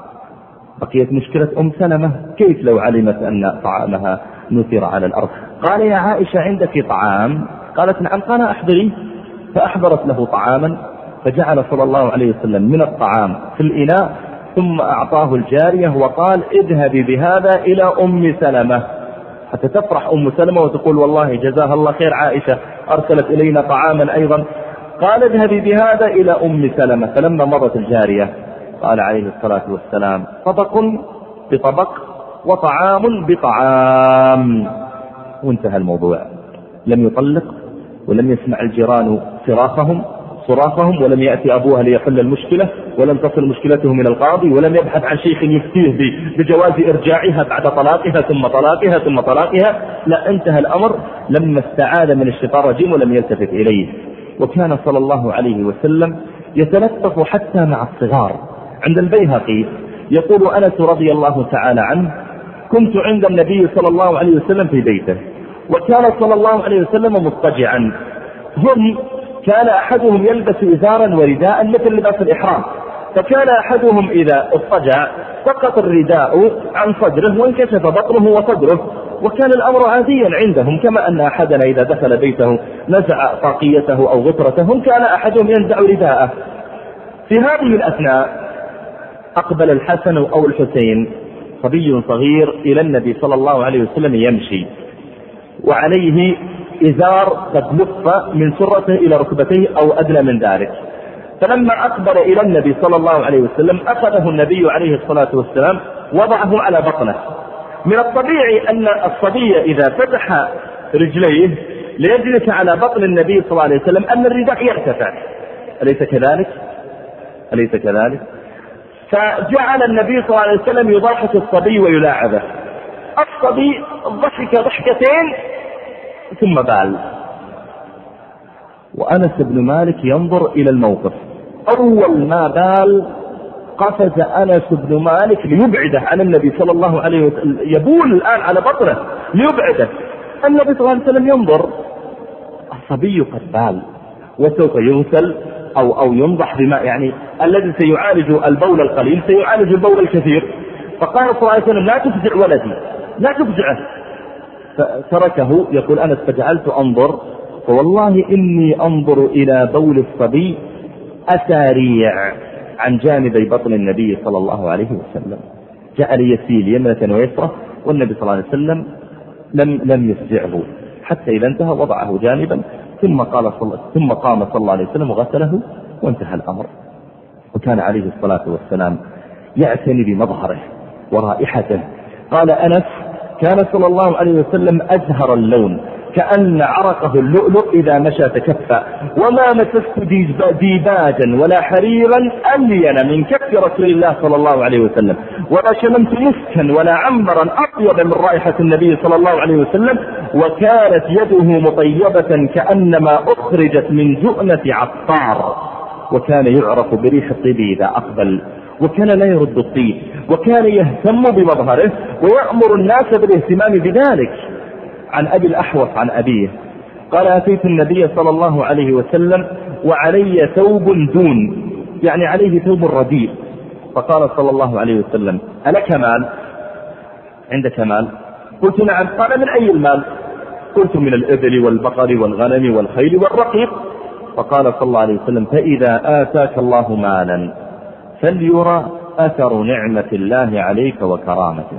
بقيت مشكلة أم سلمة، كيف لو علمت أن طعامها نثر على الأرض؟ قال يا عائشة عندك طعام؟ قالت نعم. قال أحضري، فأحضرت له طعاما، فجعل صلى الله عليه وسلم من الطعام في الإناء، ثم أعطاه الجارية وقال اذهبي بهذا إلى أم سلمة حتى تفرح أم سلمة وتقول والله جزاها الله خير، عائشة أرسلت إلينا طعاما أيضا. قال اذهبي بهذا إلى أم سلمة. فلما مضت الجارية قال عليه الصلاة والسلام طبق بطبق وطعام بطعام، وانتهى الموضوع. لم يطلق ولم يسمع الجيران صراخهم صراخهم ولم يأتي أبوها ليحل المشكلة، ولم تصل مشكلته من القاضي، ولم يبحث عن شيخ يفتيه بجواز إرجاعها بعد طلاقها ثم طلاقها ثم طلاقها. لا، انتهى الأمر لما استعاذ من الشيطان الرجيم ولم يلتفت إليه. وكان صلى الله عليه وسلم يتلطف حتى مع الصغار. عند البيهقي يقول أنس رضي الله تعالى عنه كنت عند النبي صلى الله عليه وسلم في بيته، وكان صلى الله عليه وسلم مضطجعا. هم كان أحدهم يلبس إزارا ورداء مثل لباس الإحرام، فكان أحدهم إذا اضطجع سقط الرداء عن صدره وانكشف بطنه وصدره، وكان الأمر عاديا عندهم، كما أن أحدنا إذا دخل بيته نزع طاقيته أو غطرته كان أحدهم ينزع رداءه. في هذه الأثناء أقبل الحسن أو الحسين صبي صغير إلى النبي صلى الله عليه وسلم يمشي، وعليه إزار قد لف من سرته إلى ركبتيه أو أدنى من ذلك. فلما أقبل إلى النبي صلى الله عليه وسلم أخذه النبي عليه الصلاة والسلام وضعه على بطنه. من الطبيعي أن الصبي إذا فتح رجليه ليجلس على بطن النبي صلى الله عليه وسلم أن الرداء يرتفع، أليس كذلك؟ أليس كذلك؟ فجعل النبي صلى الله عليه وسلم يضحك الصبي ويلاعبه. الصبي ضحك ضحكتين ثم بال، وأنس بن مالك ينظر إلى الموقف. أول ما بال قفز أنس بن مالك ليبعده عن النبي صلى الله عليه وسلم، يبول الآن على بطنه ليبعده. النبي صلى الله عليه وسلم ينظر، الصبي قد بال وسوف يغسل أو, أو ينضح بماء، يعني الذي سيعالج البول القليل سيعالج البول الكثير. فقال صلى الله عليه وسلم لا تفزع ولدي، لا تفزعه. فتركه. يقول أنس فجعلت أنظر، فوالله إني أنظر إلى بول الصبي أساريع عن جانبي بطن النبي صلى الله عليه وسلم، جعل يسيل يمنة ويسرة، والنبي صلى الله عليه وسلم لم لم يفزعه حتى إذا انتهى وضعه جانبا، ثم قال صل... ثم قام صلى الله عليه وسلم وغسله وانتهى الأمر. وكان عليه الصلاة والسلام يعتني بمظهره ورائحته. قال أنس كان صلى الله عليه وسلم أزهر اللون كأن عرقه اللؤلؤ إذا مشى تكفى، وما مسست ديباجا ولا حريرا ألين من كف رسول الله صلى الله عليه وسلم، ولا شممت مسكا ولا عنبرا أطيب من رائحة النبي صلى الله عليه وسلم، وكانت يده مطيبة كأنما أخرجت من جؤنة عطار، وكان يعرف بريح الطيب إذا أقبل، وكان لا يرد الطيب، وكان يهتم بمظهره ويأمر الناس بالاهتمام بذلك. عن أبي الأحوص عن أبيه قال أتيت النبي صلى الله عليه وسلم وعلي ثوب دون، يعني عليه ثوب رديء، فقال صلى الله عليه وسلم ألك مال؟ عندك مال؟ قلت نعم. قال من أي المال؟ قلت من الإبل والبقر والغنم والخيل والرقيق. فقال صلى الله عليه وسلم فإذا آتاك الله مالا فليرى أثر نعمة الله عليك وكرامته.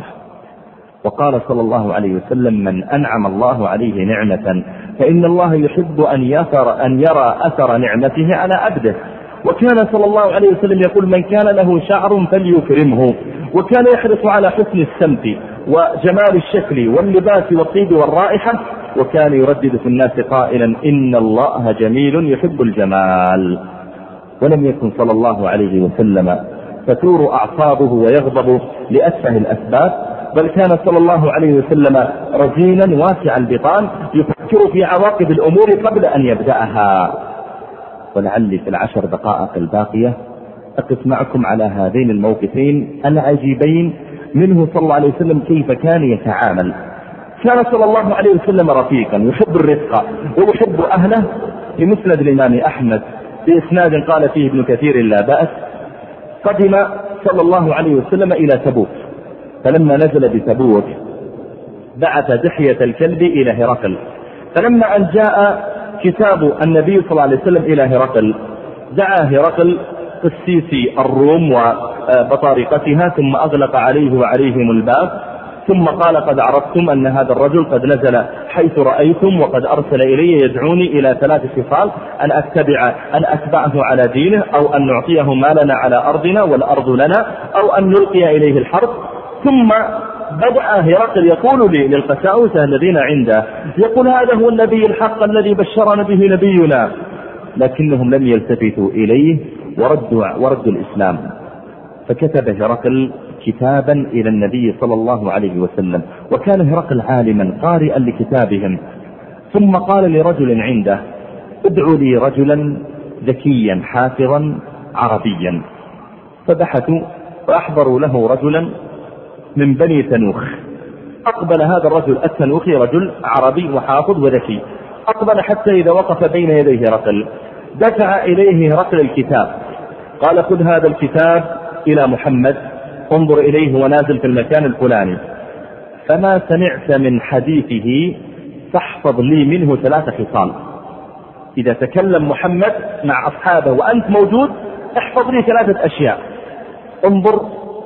وقال صلى الله عليه وسلم من أنعم الله عليه نعمة فإن الله يحب أن يثر أن يرى أثر نعمته على عبده. وكان صلى الله عليه وسلم يقول من كان له شعر فليكرمه، وكان يحرص على حسن السمت وجمال الشكل واللباس والطيب والرائحة، وكان يردد في الناس قائلا إن الله جميل يحب الجمال. ولم يكن صلى الله عليه وسلم تثور أعصابه ويغضب لأتفه الأسباب، بل كان صلى الله عليه وسلم رزينا واسع البطان يفكر في عواقب الأمور قبل أن يبدأها. ولعلي في العشر دقائق الباقية أقف معكم على هذين الموقفين العجيبين منه صلى الله عليه وسلم كيف كان يتعامل. كان صلى الله عليه وسلم رفيقا يحب الرفق ويحب أهله. في مسند الإمام أحمد بإسناد قال فيه ابن كثير لا بأس قدم صلى الله عليه وسلم إلى تبوك، فلما نزل بتبوك بعث دحية الكلب إلى هرقل، فلما أن جاء كتاب النبي صلى الله عليه وسلم إلى هرقل دعا هرقل قسيسي الروم وبطارقتها ثم أغلق عليه وعليهم الباب، ثم قال قد عرفتم أن هذا الرجل قد نزل حيث رأيتم وقد أرسل إلي يدعوني إلى ثلاث خصال أن أتبع أن أتبعه على دينه أو أن نعطيه مالنا على أرضنا والأرض لنا أو أن نلقي إليه الحرب. ثم بدأ هرقل يقول لي للقساوسة الذين عنده يقول هذا هو النبي الحق الذي بشرنا به نبينا، لكنهم لم يلتفتوا إليه وردوا, وردوا الإسلام. فكتب هرقل كتابا إلى النبي صلى الله عليه وسلم، وكان هرقل عالما قارئا لكتابهم، ثم قال لرجل عنده ادعوا لي رجلا ذكيا حافظا عربيا، فبحثوا فأحضروا له رجلا من بني تنوخ. أقبل هذا الرجل التنوخي رجل عربي وحافظ وذكي، أقبل حتى إذا وقف بين يديه هرقل دفع إليه هرقل الكتاب قال خذ هذا الكتاب إلى محمد انظر إليه ونازل في المكان الفلاني، فما سمعت من حديثه فاحفظ لي منه ثلاث خصال. إذا تكلم محمد مع أصحابه وأنت موجود احفظ لي ثلاثة أشياء. انظر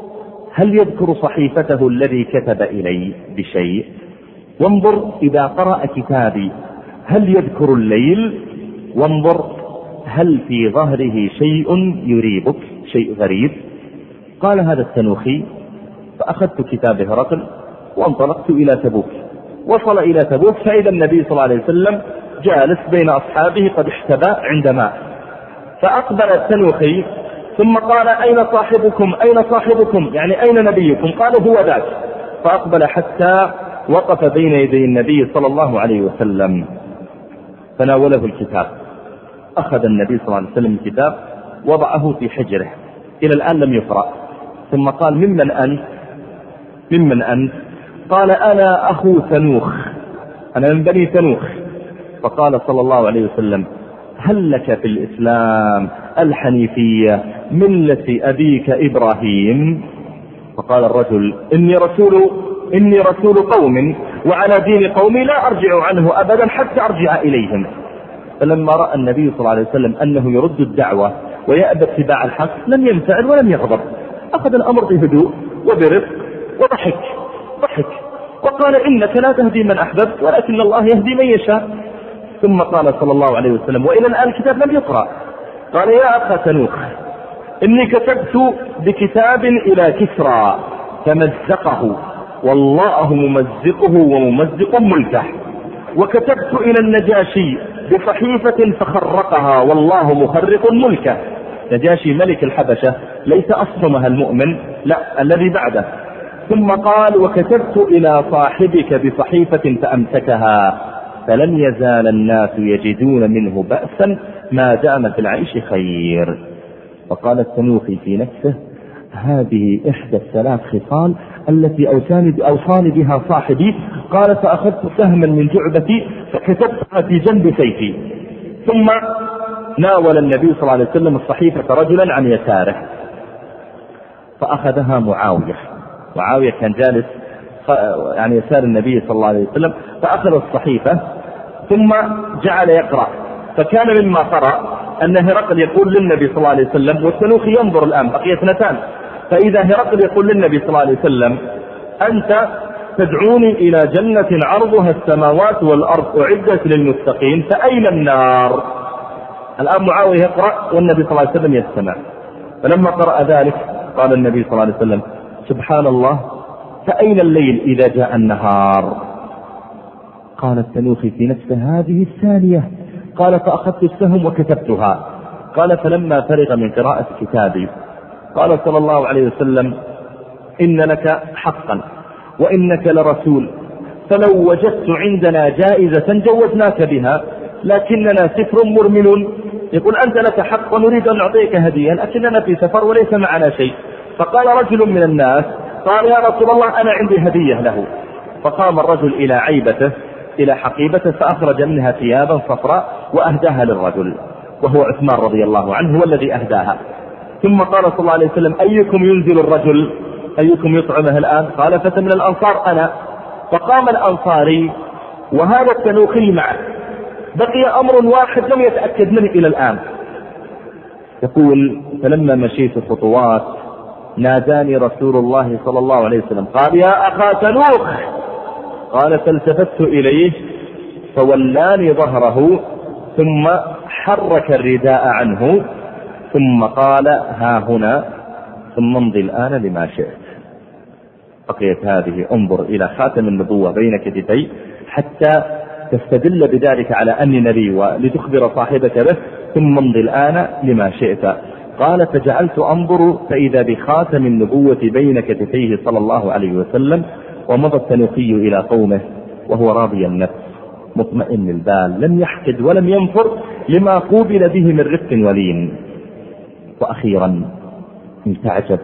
هل يذكر صحيفته الذي كتب إلي بشيء، وانظر إذا قرأ كتابي هل يذكر الليل، وانظر هل في ظهره شيء يريبك شيء غريب. قال هذا التنوخي فأخذت كتاب هرقل وانطلقت إلى تبوك. وصل إلى تبوك فإذا النبي صلى الله عليه وسلم جالس بين أصحابه قد احتبى عند ماء، فأقبل التنوخي ثم قال أين صاحبكم أين صاحبكم يعني أين نبيكم؟ قالوا هو ذاك. فأقبل حتى وقف بين يدي النبي صلى الله عليه وسلم فناوله الكتاب. أخذ النبي صلى الله عليه وسلم الكتاب وضعه في حجره، إلى الآن لم يقرأ، ثم قال ممن أنت؟ ممن أنت؟ قال أنا أخو تنوخ، أنا من بني تنوخ. فقال صلى الله عليه وسلم هل لك في الإسلام الحنيفية ملة أبيك إبراهيم؟ فقال الرجل إني رسول إني رسول قوم وعلى دين قومي لا أرجع عنه أبدا حتى أرجع إليهم. فلما رأى النبي صلى الله عليه وسلم أنه يرد الدعوة ويأبى اتباع الحق لم ينفعل ولم يغضب، أخذ الأمر بهدوء وبرفق وضحك ضحك وقال إنك لا تهدي من أحببت ولكن الله يهدي من يشاء. ثم قال صلى الله عليه وسلم وإلى الآن الكتاب لم يقرأ، قال يا أخا تنوخ إني كتبت بكتاب إلى كسرى فمزقه والله ممزقه وممزق ملكه، وكتبت إلى النجاشي بصحيفة فخرقها والله مخرق ملكه. نجاشي ملك الحبشة ليس أصهمها المؤمن، لا الذي بعده. ثم قال وكتبت إلى صاحبك بصحيفة فأمسكها، فلم يزال الناس يجدون منه بأسا ما دام في العيش خير. فقال التنوخي في نفسه هذه إحدى الثلاث خصال التي أوصاني, أوصاني بها صاحبي. قال فأخذت سهما من جعبتي فكتبتها في جنب سيفي. ثم ناول النبي صلى الله عليه وسلم الصحيفة رجلا عن يساره فأخذها معاوية. معاوية كان جالس يعني يسار النبي صلى الله عليه وسلم، فأخذ الصحيفة ثم جعل يقرأ. فكان مما قرأ أن هرقل يقول للنبي صلى الله عليه وسلم، والتنوخي ينظر الآن بقي اثنتان، فإذا هرقل يقول للنبي صلى الله عليه وسلم أنت تدعوني إلى جنة عرضها السماوات والأرض أعدت للمتقين فأين النار؟ الآن معاوية يقرأ والنبي صلى الله عليه وسلم يستمع. فلما قرأ ذلك قال النبي صلى الله عليه وسلم سبحان الله فأين الليل إذا جاء النهار؟ قال التنوخي في نفسه هذه الثانية. قال فأخذت السهم وكتبتها. قال فلما فرغ من قراءة كتابي قال صلى الله عليه وسلم إن لك حقا وإنك لرسول، فلو وجدت عندنا جائزة جوزناك بها، لكننا سفر مرمل. يقول أنت لك حق ونريد أن نعطيك هديا لكننا في سفر وليس معنا شيء. فقال رجل من الناس قال يا رسول الله أنا عندي هدية له. فقام الرجل إلى عيبته إلى حقيبته فأخرج منها ثيابا صفراء وأهداها للرجل، وهو عثمان رضي الله عنه هو الذي أهداها. ثم قال صلى الله عليه وسلم أيكم ينزل الرجل؟ أيكم يطعمه الآن؟ قال فتى من الأنصار أنا. فقام الأنصاري وهذا التنوخي معه. بقي أمر واحد لم يتأكد منه إلى الآن. يقول فلما مشيت خطوات ناداني رسول الله صلى الله عليه وسلم قال يا أخا تنوخ. قال فالتفت إليه فولاني ظهره ثم حرك الرداء عنه ثم قال ها هنا ثم امضي الآن لما شئت. بقيت هذه انظر إلى خاتم النبوة بين كتفي حتى تستدل بذلك على أني نبي ولتخبر صاحبك به، ثم امضي الآن لما شئت. قال فجعلت أنظر فإذا بخاتم النبوة بين كتفيه صلى الله عليه وسلم. ومضى التنوخي إلى قومه وهو راضي النفس مطمئن البال لم يحقد ولم ينفر لما قوبل به من رفق ولين. وأخيرا تعجب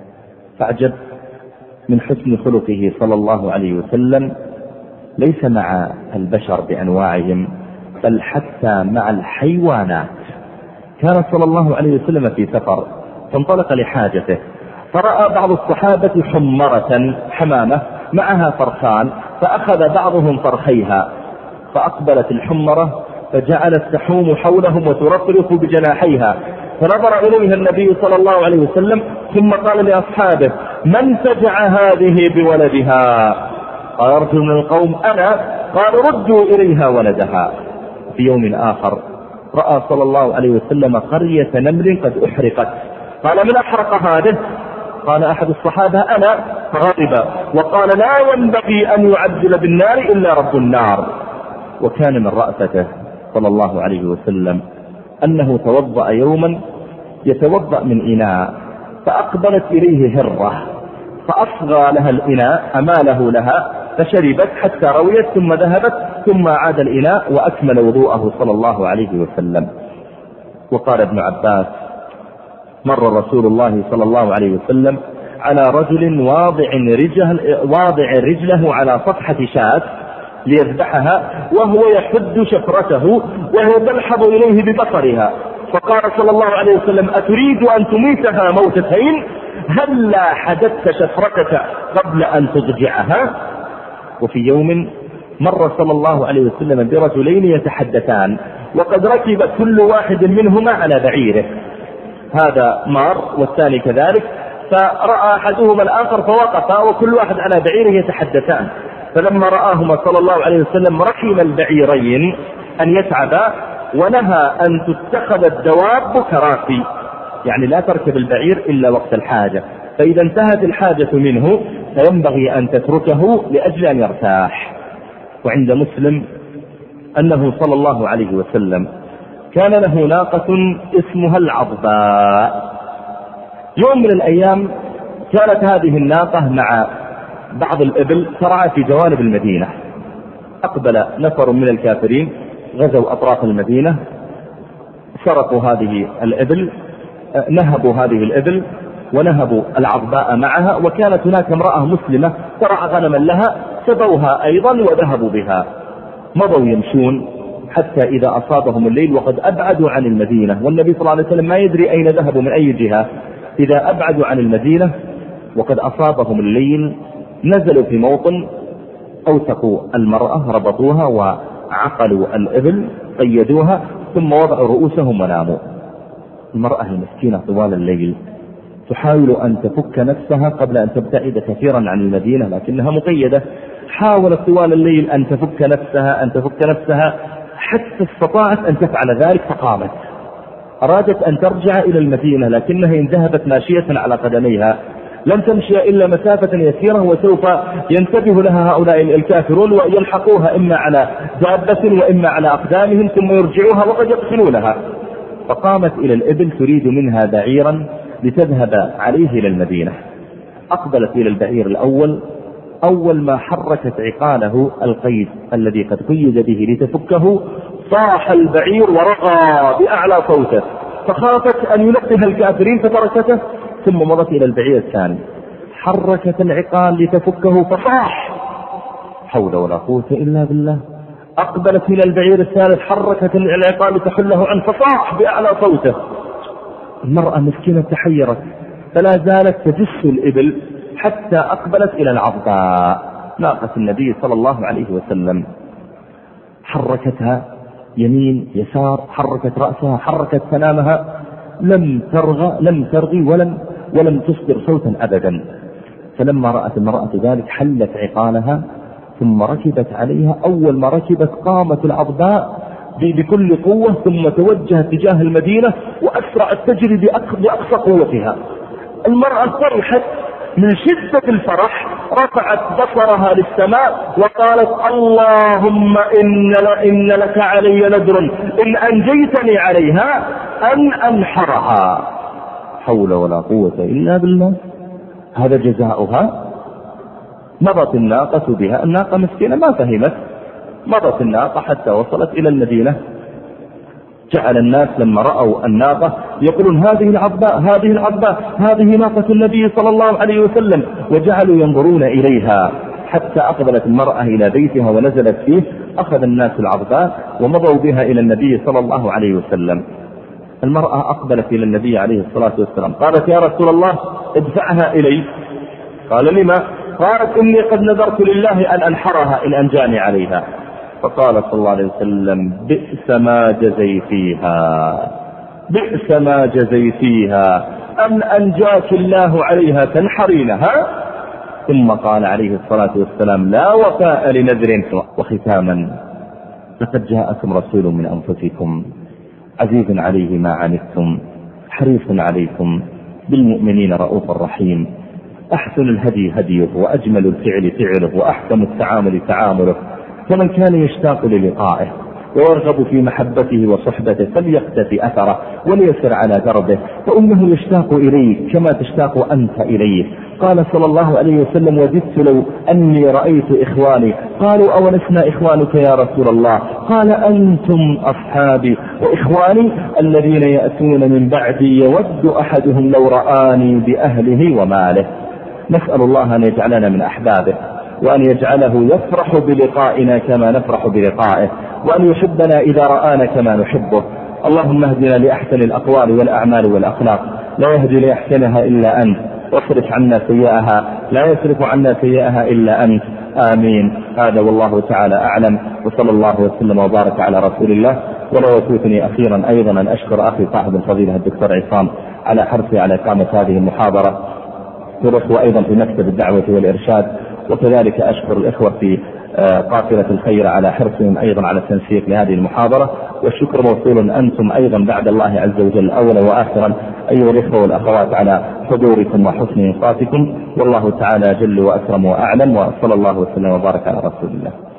فعجب من حسن خلقه صلى الله عليه وسلم ليس مع البشر بأنواعهم بل حتى مع الحيوانات. كان صلى الله عليه وسلم في سفر فانطلق لحاجته فرأى بعض الصحابة حمرة حمامة معها فرخان فأخذ بعضهم فرخيها فأقبلت الحمرة فجعلت تحوم حولهم وترفرف بجناحيها فنظر إليها النبي صلى الله عليه وسلم ثم قال لأصحابه من فجع هذه بولدها؟ قال رجل من القوم أنا. قال ردوا إليها ولدها. في يوم آخر رأى صلى الله عليه وسلم قرية نمل قد أحرقت. قال من أحرق هذه؟ قال أحد الصحابة أنا. فغضب وقال لا ينبغي أن يعجل بالنار إلا رب النار. وكان من رأفته صلى الله عليه وسلم أنه توضأ يوما يتوضأ من إناء فأقبلت إليه هرة فأصغى لها الإناء أماله لها فشربت حتى رويت ثم ذهبت ثم عاد الإناء وأكمل وضوءه صلى الله عليه وسلم. وقال ابن عباس مر رسول الله صلى الله عليه وسلم على رجل واضع رجله, واضع رجله على صفحة شاة ليذبحها وهو يحد شفرته وهو تلحظ إليه ببصرها. فقال صلى الله عليه وسلم أتريد أن تميتها موتتين؟ هل لا حدثت شفرتك قبل أن تضجعها؟ وفي يوم مر صلى الله عليه وسلم برجلين يتحدثان وقد ركب كل واحد منهما على بعيره، هذا مار والثاني كذلك، فرأى أحدهما الآخر فوقف وكل واحد على بعيره يتحدثان. فلما رآهما صلى الله عليه وسلم رحم البعيرين أن يتعبا ونهى أن تتخذ الدواب كراسي، يعني لا تركب البعير إلا وقت الحاجة، فإذا انتهت الحاجة منه فينبغي أن تتركه لأجل أن يرتاح. وعند مسلم أنه صلى الله عليه وسلم كان له ناقة اسمها العضباء. يوم من الأيام كانت هذه الناقة مع بعض الإبل ترعى في جوانب المدينة. أقبل نفر من الكافرين غزوا أطراف المدينة، سرقوا هذه الإبل، نهبوا هذه الإبل ونهبوا العظباء معها، وكانت هناك امرأة مسلمة ترعى غنما لها سبوها أيضا وذهبوا بها. مضوا يمشون حتى إذا أصابهم الليل وقد أبعدوا عن المدينة، والنبي صلى الله عليه وسلم ما يدري أين ذهبوا من أي جهة. إذا أبعدوا عن المدينة وقد أصابهم الليل نزلوا في موطن، أوثقوا المرأة ربطوها وعقلوا الإبل قيدوها ثم وضعوا رؤوسهم وناموا. المرأة المسكينة طوال الليل تحاول أن تفك نفسها قبل أن تبتعد كثيرا عن المدينة لكنها مقيدة، حاولت طوال الليل أن تفك نفسها أن تفك نفسها حتى استطاعت أن تفعل ذلك فقامت. أرادت أن ترجع إلى المدينة لكنها إن ذهبت ماشية على قدميها لن تمشي إلا مسافة يسيرة، وسوف ينتبه لها هؤلاء الكافرون ويلحقوها إما على دابة وإما على أقدامهم ثم يرجعوها وقد يقتلونها. فقامت إلى الإبل تريد منها بعيرا لتذهب عليه إلى المدينة. أقبلت إلى البعير الأول، أول ما حركت عقاله القيد الذي قد قيد به لتفكه صاح البعير ورقى بأعلى صوته، فخافت أن ينقذ الكافرين فتركته، ثم مضت إلى البعير الثاني حركت العقال لتفكه فصاح، حول ولا قوة إلا بالله. أقبلت إلى البعير الثالث حركت العقال لتحله عنه فصاح بأعلى صوته. المرأة مسكينة تحيرت فلا زالت تجس الإبل حتى أقبلت إلى العظباء ناقة النبي صلى الله عليه وسلم. حركتها يمين يسار، حركت رأسها، حركت سنامها، لم ترغى لم ترغي ولم ولم تصدر صوتا أبدا. فلما رأت المرأة ذلك حلت عقالها ثم ركبت عليها. أول ما ركبت قامت العظباء بكل قوة ثم توجهت تجاه المدينة وأسرعت تجري بأقصى قوتها. المرأة فرحت من شدة الفرح، رفعت بصرها للسماء وقالت اللهم إن, إن لك علي نذر إن أنجيتني عليها أن أنحرها. حول ولا قوة إلا بالله. هذا جزاؤها. مضت الناقة بها، الناقة مسكينة ما فهمت، مضت الناقة حتى وصلت إلى المدينة. جعل الناس لما رأوا الناقة يقولون هذه العظباء هذه العظباء هذه ناقة النبي صلى الله عليه وسلم، وجعلوا ينظرون إليها حتى أقبلت المرأة إلى بيتها ونزلت فيه. أخذ الناس العظباء ومضوا بها إلى النبي صلى الله عليه وسلم. المرأة أقبلت إلى النبي عليه الصلاة والسلام قالت يا رسول الله ادفعها إلي. قال لما؟ قالت إني قد نذرت لله أن أنحرها إن أنجاني عليها. فقال صلى الله عليه وسلم بئس ما جزيتيها بئس ما جزيتيها أن أنجاك الله عليها تنحرينها. ثم قال عليه الصلاة والسلام لا وفاء لنذر. وختاما لقد جاءكم رسول من أنفسكم عزيز عليه ما عنتم حريص عليكم بالمؤمنين رؤوف رحيم. أحسن الهدي هديه وأجمل الفعل فعله وأحكم التعامل تعامله. فمن كان يشتاق للقائه ويرغب في محبته وصحبته فليقتفي أثره وليسر على دربه، فإنه يشتاق إليك كما تشتاق أنت إليه. قال صلى الله عليه وسلم وددت لو أني رأيت إخواني. قالوا أولسنا إخوانك يا رسول الله؟ قال أنتم أصحابي وإخواني الذين يأتون من بعدي يود أحدهم لو رآني بأهله وماله. نسأل الله أن يجعلنا من أحبابه وأن يجعله يفرح بلقائنا كما نفرح بلقائه، وأن يحبنا إذا رآنا كما نحبه. اللهم اهدنا لأحسن الأقوال والأعمال والأخلاق، لا يهدي لأحسنها إلا أنت، واصرف عنا سيئها لا يصرف عنا سيئها إلا أنت. آمين. هذا والله تعالى أعلم، وصلى الله وسلم وبارك على رسول الله. ولا يفوتني أخيرا أيضا أن أشكر أخي صاحب الفضيلة الدكتور عصام على حرصه على إقامة هذه المحاضرة، ورحوه أيضا في مكتب الدعوة والإرشاد، وكذلك أشكر الإخوة في قافلة الخير على حرصهم أيضا على التنسيق لهذه المحاضرة. والشكر موصول أنتم أيضا بعد الله عز وجل أولا وآخرا أيها الإخوة والأخوات على حضوركم وحسن إنصاتكم. والله تعالى جل وأكرم وأعلم، وصلى الله وسلم وبارك على رسول الله.